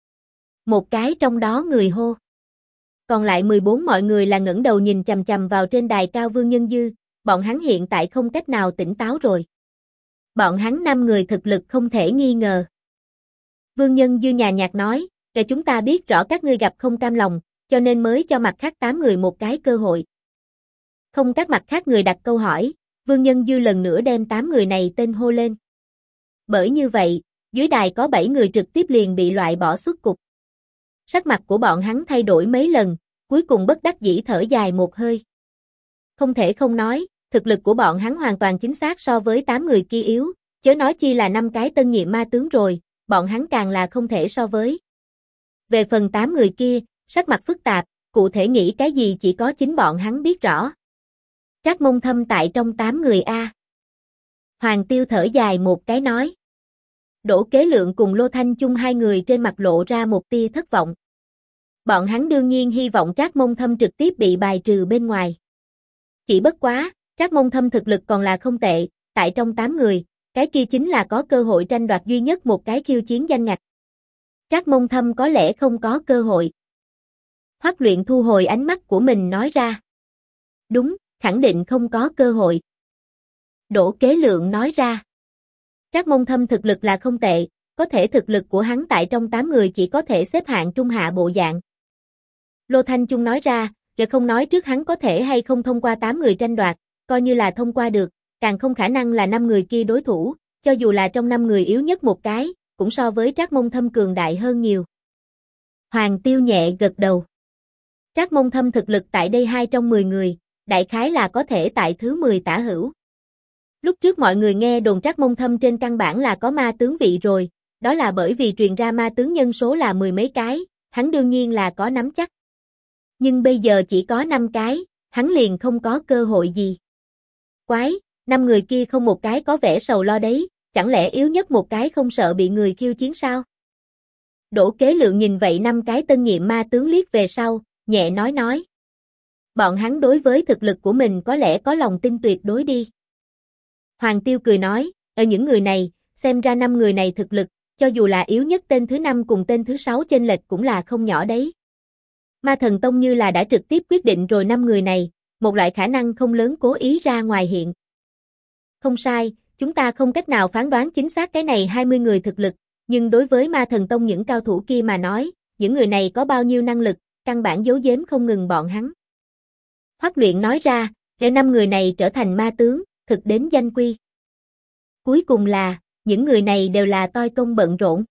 Một cái trong đó người hô. Còn lại 14 mọi người là ngẩng đầu nhìn chằm chằm vào trên đài cao Vương Nhân Dư, bọn hắn hiện tại không cách nào tỉnh táo rồi. Bọn hắn 5 người thực lực không thể nghi ngờ. Vương Nhân Dư nhàn nhạt nói, để chúng ta biết rõ các ngươi gặp không cam lòng, cho nên mới cho mặt khác 8 người một cái cơ hội. Không các mặt khác người đặt câu hỏi, Vương Nhân Dư lần nữa đem 8 người này tên hô lên. Bởi như vậy, dưới đài có 7 người trực tiếp liền bị loại bỏ xuất cục. Sắc mặt của bọn hắn thay đổi mấy lần, cuối cùng bất đắc dĩ thở dài một hơi. Không thể không nói, thực lực của bọn hắn hoàn toàn chính xác so với 8 người kia yếu, chớ nói chi là 5 cái tân nhiệm ma tướng rồi, bọn hắn càng là không thể so với. Về phần 8 người kia, sắc mặt phức tạp, cụ thể nghĩ cái gì chỉ có chính bọn hắn biết rõ. Trác Mông Thâm tại trong 8 người A. Hoàng Tiêu thở dài một cái nói. Đỗ Kế Lượng cùng Lô Thanh Chung 2 người trên mặt lộ ra một tia thất vọng. Bọn hắn đương nhiên hy vọng Trác Mông Thâm trực tiếp bị bài trừ bên ngoài. Chỉ bất quá, Trác Mông Thâm thực lực còn là không tệ, tại trong 8 người, cái kia chính là có cơ hội tranh đoạt duy nhất một cái khiêu chiến danh ngạch. Trác Mông Thâm có lẽ không có cơ hội. Hoắc Luyện thu hồi ánh mắt của mình nói ra. Đúng, khẳng định không có cơ hội. Đỗ Kế Lượng nói ra. Trác Mông Thâm thực lực là không tệ, có thể thực lực của hắn tại trong 8 người chỉ có thể xếp hạng trung hạ bộ dạng. Lô Thanh Chung nói ra, để không nói trước hắn có thể hay không thông qua 8 người tranh đoạt, coi như là thông qua được, càng không khả năng là 5 người kia đối thủ, cho dù là trong 5 người yếu nhất một cái, cũng so với Trác Mông Thâm cường đại hơn nhiều. Hoàng Tiêu nhẹ gật đầu. Trác Mông Thâm thực lực tại đây 2 trong 10 người, đại khái là có thể tại thứ 10 tả hữu. Lúc trước mọi người nghe đồn Trác Mông Thâm trên căn bản là có ma tướng vị rồi, đó là bởi vì truyền ra ma tướng nhân số là mười mấy cái, hắn đương nhiên là có nắm chắc. Nhưng bây giờ chỉ có 5 cái, hắn liền không có cơ hội gì. Quái, 5 người kia không một cái có vẻ sầu lo đấy, chẳng lẽ yếu nhất một cái không sợ bị người khiêu chiến sao? Đỗ Kế Lượng nhìn vậy 5 cái tân nhiệm ma tướng liếc về sau, nhẹ nói. Bọn hắn đối với thực lực của mình có lẽ có lòng tin tuyệt đối đi. Hoàng Tiêu cười nói, ở những người này, xem ra 5 người này thực lực, cho dù là yếu nhất tên thứ 5 cùng tên thứ 6 chênh lệch cũng là không nhỏ đấy. Ma Thần Tông như là đã trực tiếp quyết định rồi 5 người này, một loại khả năng không lớn cố ý ra ngoài hiện. Không sai, chúng ta không cách nào phán đoán chính xác cái này 20 người thực lực, nhưng đối với Ma Thần Tông những cao thủ kia mà nói, những người này có bao nhiêu năng lực, căn bản giấu giếm không ngừng bọn hắn. Hoắc Luyện nói ra, để 5 người này trở thành ma tướng, thực đến danh quy. Cuối cùng là, những người này đều là toi công bận rộn.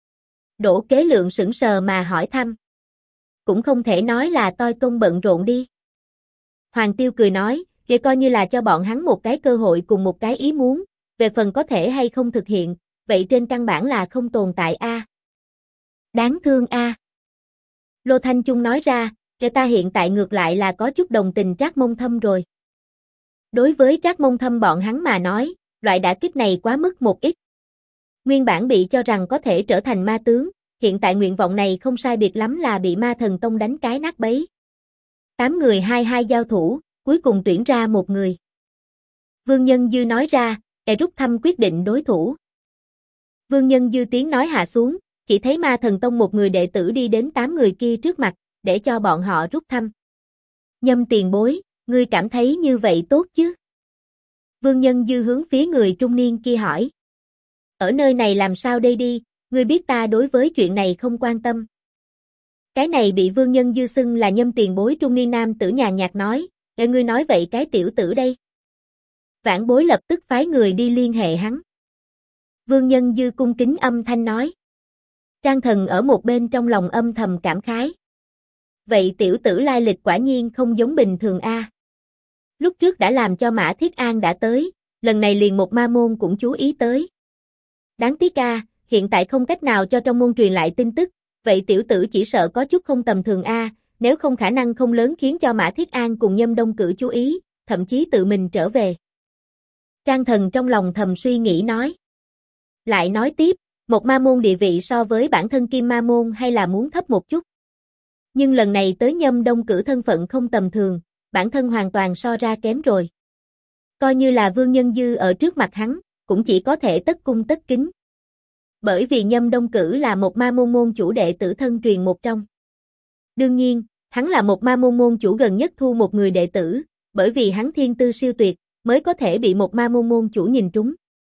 Đỗ Kế Lượng sững sờ mà hỏi thăm. Cũng không thể nói là toi công bận rộn đi. Hoàng Tiêu cười nói, kia coi như là cho bọn hắn một cái cơ hội cùng một cái ý muốn, về phần có thể hay không thực hiện, vậy trên căn bản là không tồn tại a. Đáng thương a. Lô Thanh Trung nói ra, kẻ ta hiện tại ngược lại là có chút đồng tình Trác Mông Thâm rồi. Đối với Trác Mông Thâm bọn hắn mà nói, loại đả kích này quá mức một ít. Nguyên bản bị cho rằng có thể trở thành ma tướng, hiện tại nguyện vọng này không sai biệt lắm là bị Ma Thần Tông đánh cái nát bấy. 8 người 2-2 giao thủ, cuối cùng tuyển ra một người. Vương Nhân Dư nói ra, rút thăm quyết định đối thủ. Vương Nhân Dư tiếng nói hạ xuống, chỉ thấy Ma Thần Tông một người đệ tử đi đến 8 người kia trước mặt, để cho bọn họ rút thăm. Nhâm tiền bối, ngươi cảm thấy như vậy tốt chứ? Vương Nhân Dư hướng phía người trung niên kia hỏi. Ở nơi này làm sao đây đi, ngươi biết ta đối với chuyện này không quan tâm. Cái này bị Vương Nhân Dư xưng là Nhâm tiền bối trung niên nam tử nhàn nhạt nói, ngươi nói vậy cái tiểu tử đây. Vãn Bối lập tức phái người đi liên hệ hắn. Vương Nhân Dư cung kính âm thanh nói. Trang Thần ở một bên trong lòng âm thầm cảm khái. Vậy tiểu tử lai lịch quả nhiên không giống bình thường a. Lúc trước đã làm cho Mã Thiết An đã tới, lần này liền một ma môn cũng chú ý tới. Đáng tiếc a, hiện tại không cách nào cho trong môn truyền lại tin tức, vậy tiểu tử chỉ sợ có chút không tầm thường a, nếu không khả năng không lớn khiến cho Mã Thiết An cùng Nhâm Đông Cử chú ý, thậm chí tự mình trở về. Trang Thần trong lòng thầm suy nghĩ nói. Lại nói tiếp, một ma môn địa vị so với bản thân Kim Ma môn hay là muốn thấp một chút. Nhưng lần này tới Nhâm Đông Cử thân phận không tầm thường, bản thân hoàn toàn so ra kém rồi. Coi như là Vương Nhân Dư ở trước mặt hắn, cũng chỉ có thể tất cung tất kính. Bởi vì Nhâm Đông Cử là một ma môn môn chủ đệ tử thân truyền một trong. Đương nhiên, hắn là một ma môn môn chủ gần nhất thu một người đệ tử, bởi vì hắn thiên tư siêu tuyệt, mới có thể bị một ma môn môn chủ nhìn trúng.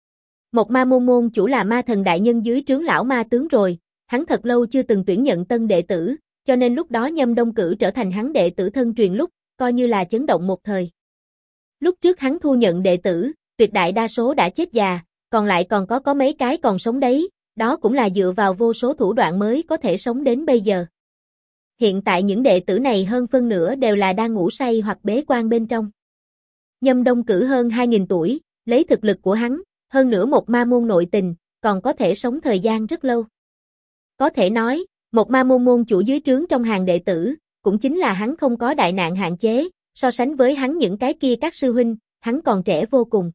Một ma môn môn chủ là ma thần đại nhân dưới trướng lão ma tướng rồi, hắn thật lâu chưa từng tuyển nhận tân đệ tử, cho nên lúc đó Nhâm Đông Cử trở thành hắn đệ tử thân truyền lúc, coi như là chấn động một thời. Lúc trước hắn thu nhận đệ tử, tuyệt đại đa số đã chết già, còn lại còn có mấy cái còn sống đấy, đó cũng là dựa vào vô số thủ đoạn mới có thể sống đến bây giờ. Hiện tại những đệ tử này hơn phân nửa đều là đang ngủ say hoặc bế quan bên trong. Nhâm Đông Cử hơn 2.000 tuổi, lấy thực lực của hắn, hơn nữa một ma môn nội tình, còn có thể sống thời gian rất lâu. Có thể nói, một ma môn môn chủ dưới trướng trong hàng đệ tử, cũng chính là hắn không có đại nạn hạn chế, so sánh với hắn những cái kia các sư huynh, hắn còn trẻ vô cùng.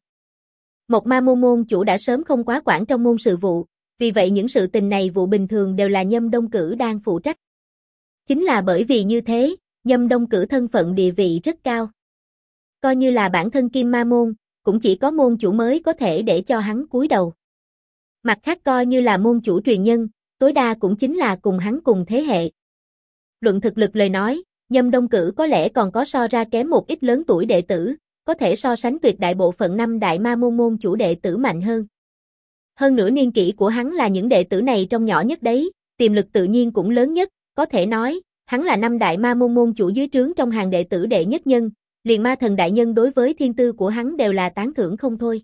Một ma môn môn chủ đã sớm không quá quản trong môn sự vụ, vì vậy những sự tình này vụ bình thường đều là Nhâm Đông Cử đang phụ trách. Chính là bởi vì như thế, Nhâm Đông Cử thân phận địa vị rất cao. Coi như là bản thân Kim Ma môn, cũng chỉ có môn chủ mới có thể để cho hắn cúi đầu. Mặt khác coi như là môn chủ truyền nhân, tối đa cũng chính là cùng hắn cùng thế hệ. Luận thực lực lời nói, Nhâm Đông Cử có lẽ còn có so ra kém một ít lớn tuổi đệ tử, có thể so sánh tuyệt đại bộ phận 5 đại ma môn môn chủ đệ tử mạnh hơn. Hơn nữa niên kỷ của hắn là những đệ tử này trong nhỏ nhất đấy, tiềm lực tự nhiên cũng lớn nhất, có thể nói, hắn là 5 đại ma môn môn chủ dưới trướng trong hàng đệ tử đệ nhất nhân, liền ma thần đại nhân đối với thiên tư của hắn đều là tán thưởng không thôi.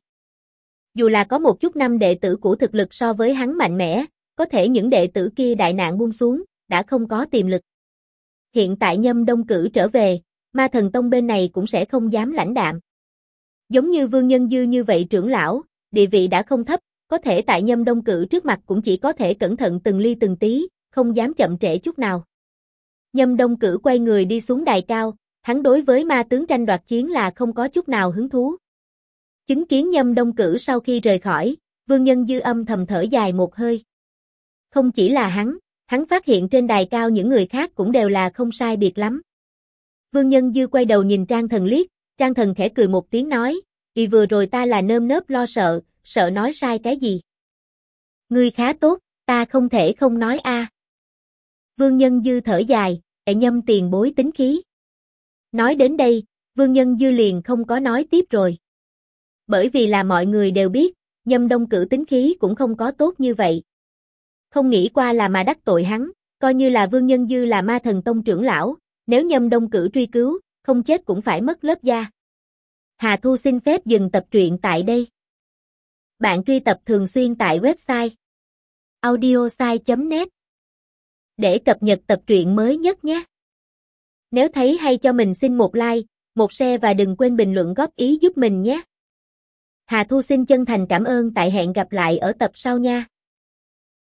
Dù là có một chút năm đệ tử của thực lực so với hắn mạnh mẽ, có thể những đệ tử kia đại nạn buông xuống, đã không có tiềm lực. Hiện tại Nhâm Đông Cử trở về, Ma Thần Tông bên này cũng sẽ không dám lãnh đạm. Giống như Vương Nhân Dư như vậy trưởng lão, địa vị đã không thấp, có thể tại Nhâm Đông Cử trước mặt cũng chỉ có thể cẩn thận từng ly từng tí, không dám chậm trễ chút nào. Nhâm Đông Cử quay người đi xuống đài cao, hắn đối với ma tướng tranh đoạt chiến là không có chút nào hứng thú. Chứng kiến Nhâm Đông Cử sau khi rời khỏi, Vương Nhân Dư âm thầm thở dài một hơi. Không chỉ là hắn phát hiện trên đài cao những người khác cũng đều là không sai biệt lắm. Vương Nhân Dư quay đầu nhìn Trang Thần liếc, Trang Thần khẽ cười một tiếng nói, vừa rồi ta là nơm nớp lo sợ, sợ nói sai cái gì. Ngươi khá tốt, ta không thể không nói a. Vương Nhân Dư thở dài, Nhâm tiền bối tính khí. Nói đến đây, Vương Nhân Dư liền không có nói tiếp rồi. Bởi vì là mọi người đều biết, Nhâm Đông Cử tính khí cũng không có tốt như vậy. Không nghĩ qua là mà đắc tội hắn, coi như là Vương Nhân Dư là Ma Thần Tông trưởng lão, nếu Nhâm Đông Cử truy cứu, không chết cũng phải mất lớp da. Hà Thu xin phép dừng tập truyện tại đây. Bạn truy tập thường xuyên tại website audiosai.net để cập nhật tập truyện mới nhất nhé. Nếu thấy hay cho mình xin một like, một share và đừng quên bình luận góp ý giúp mình nhé. Hà Thu xin chân thành cảm ơn, tại hẹn gặp lại ở tập sau nha.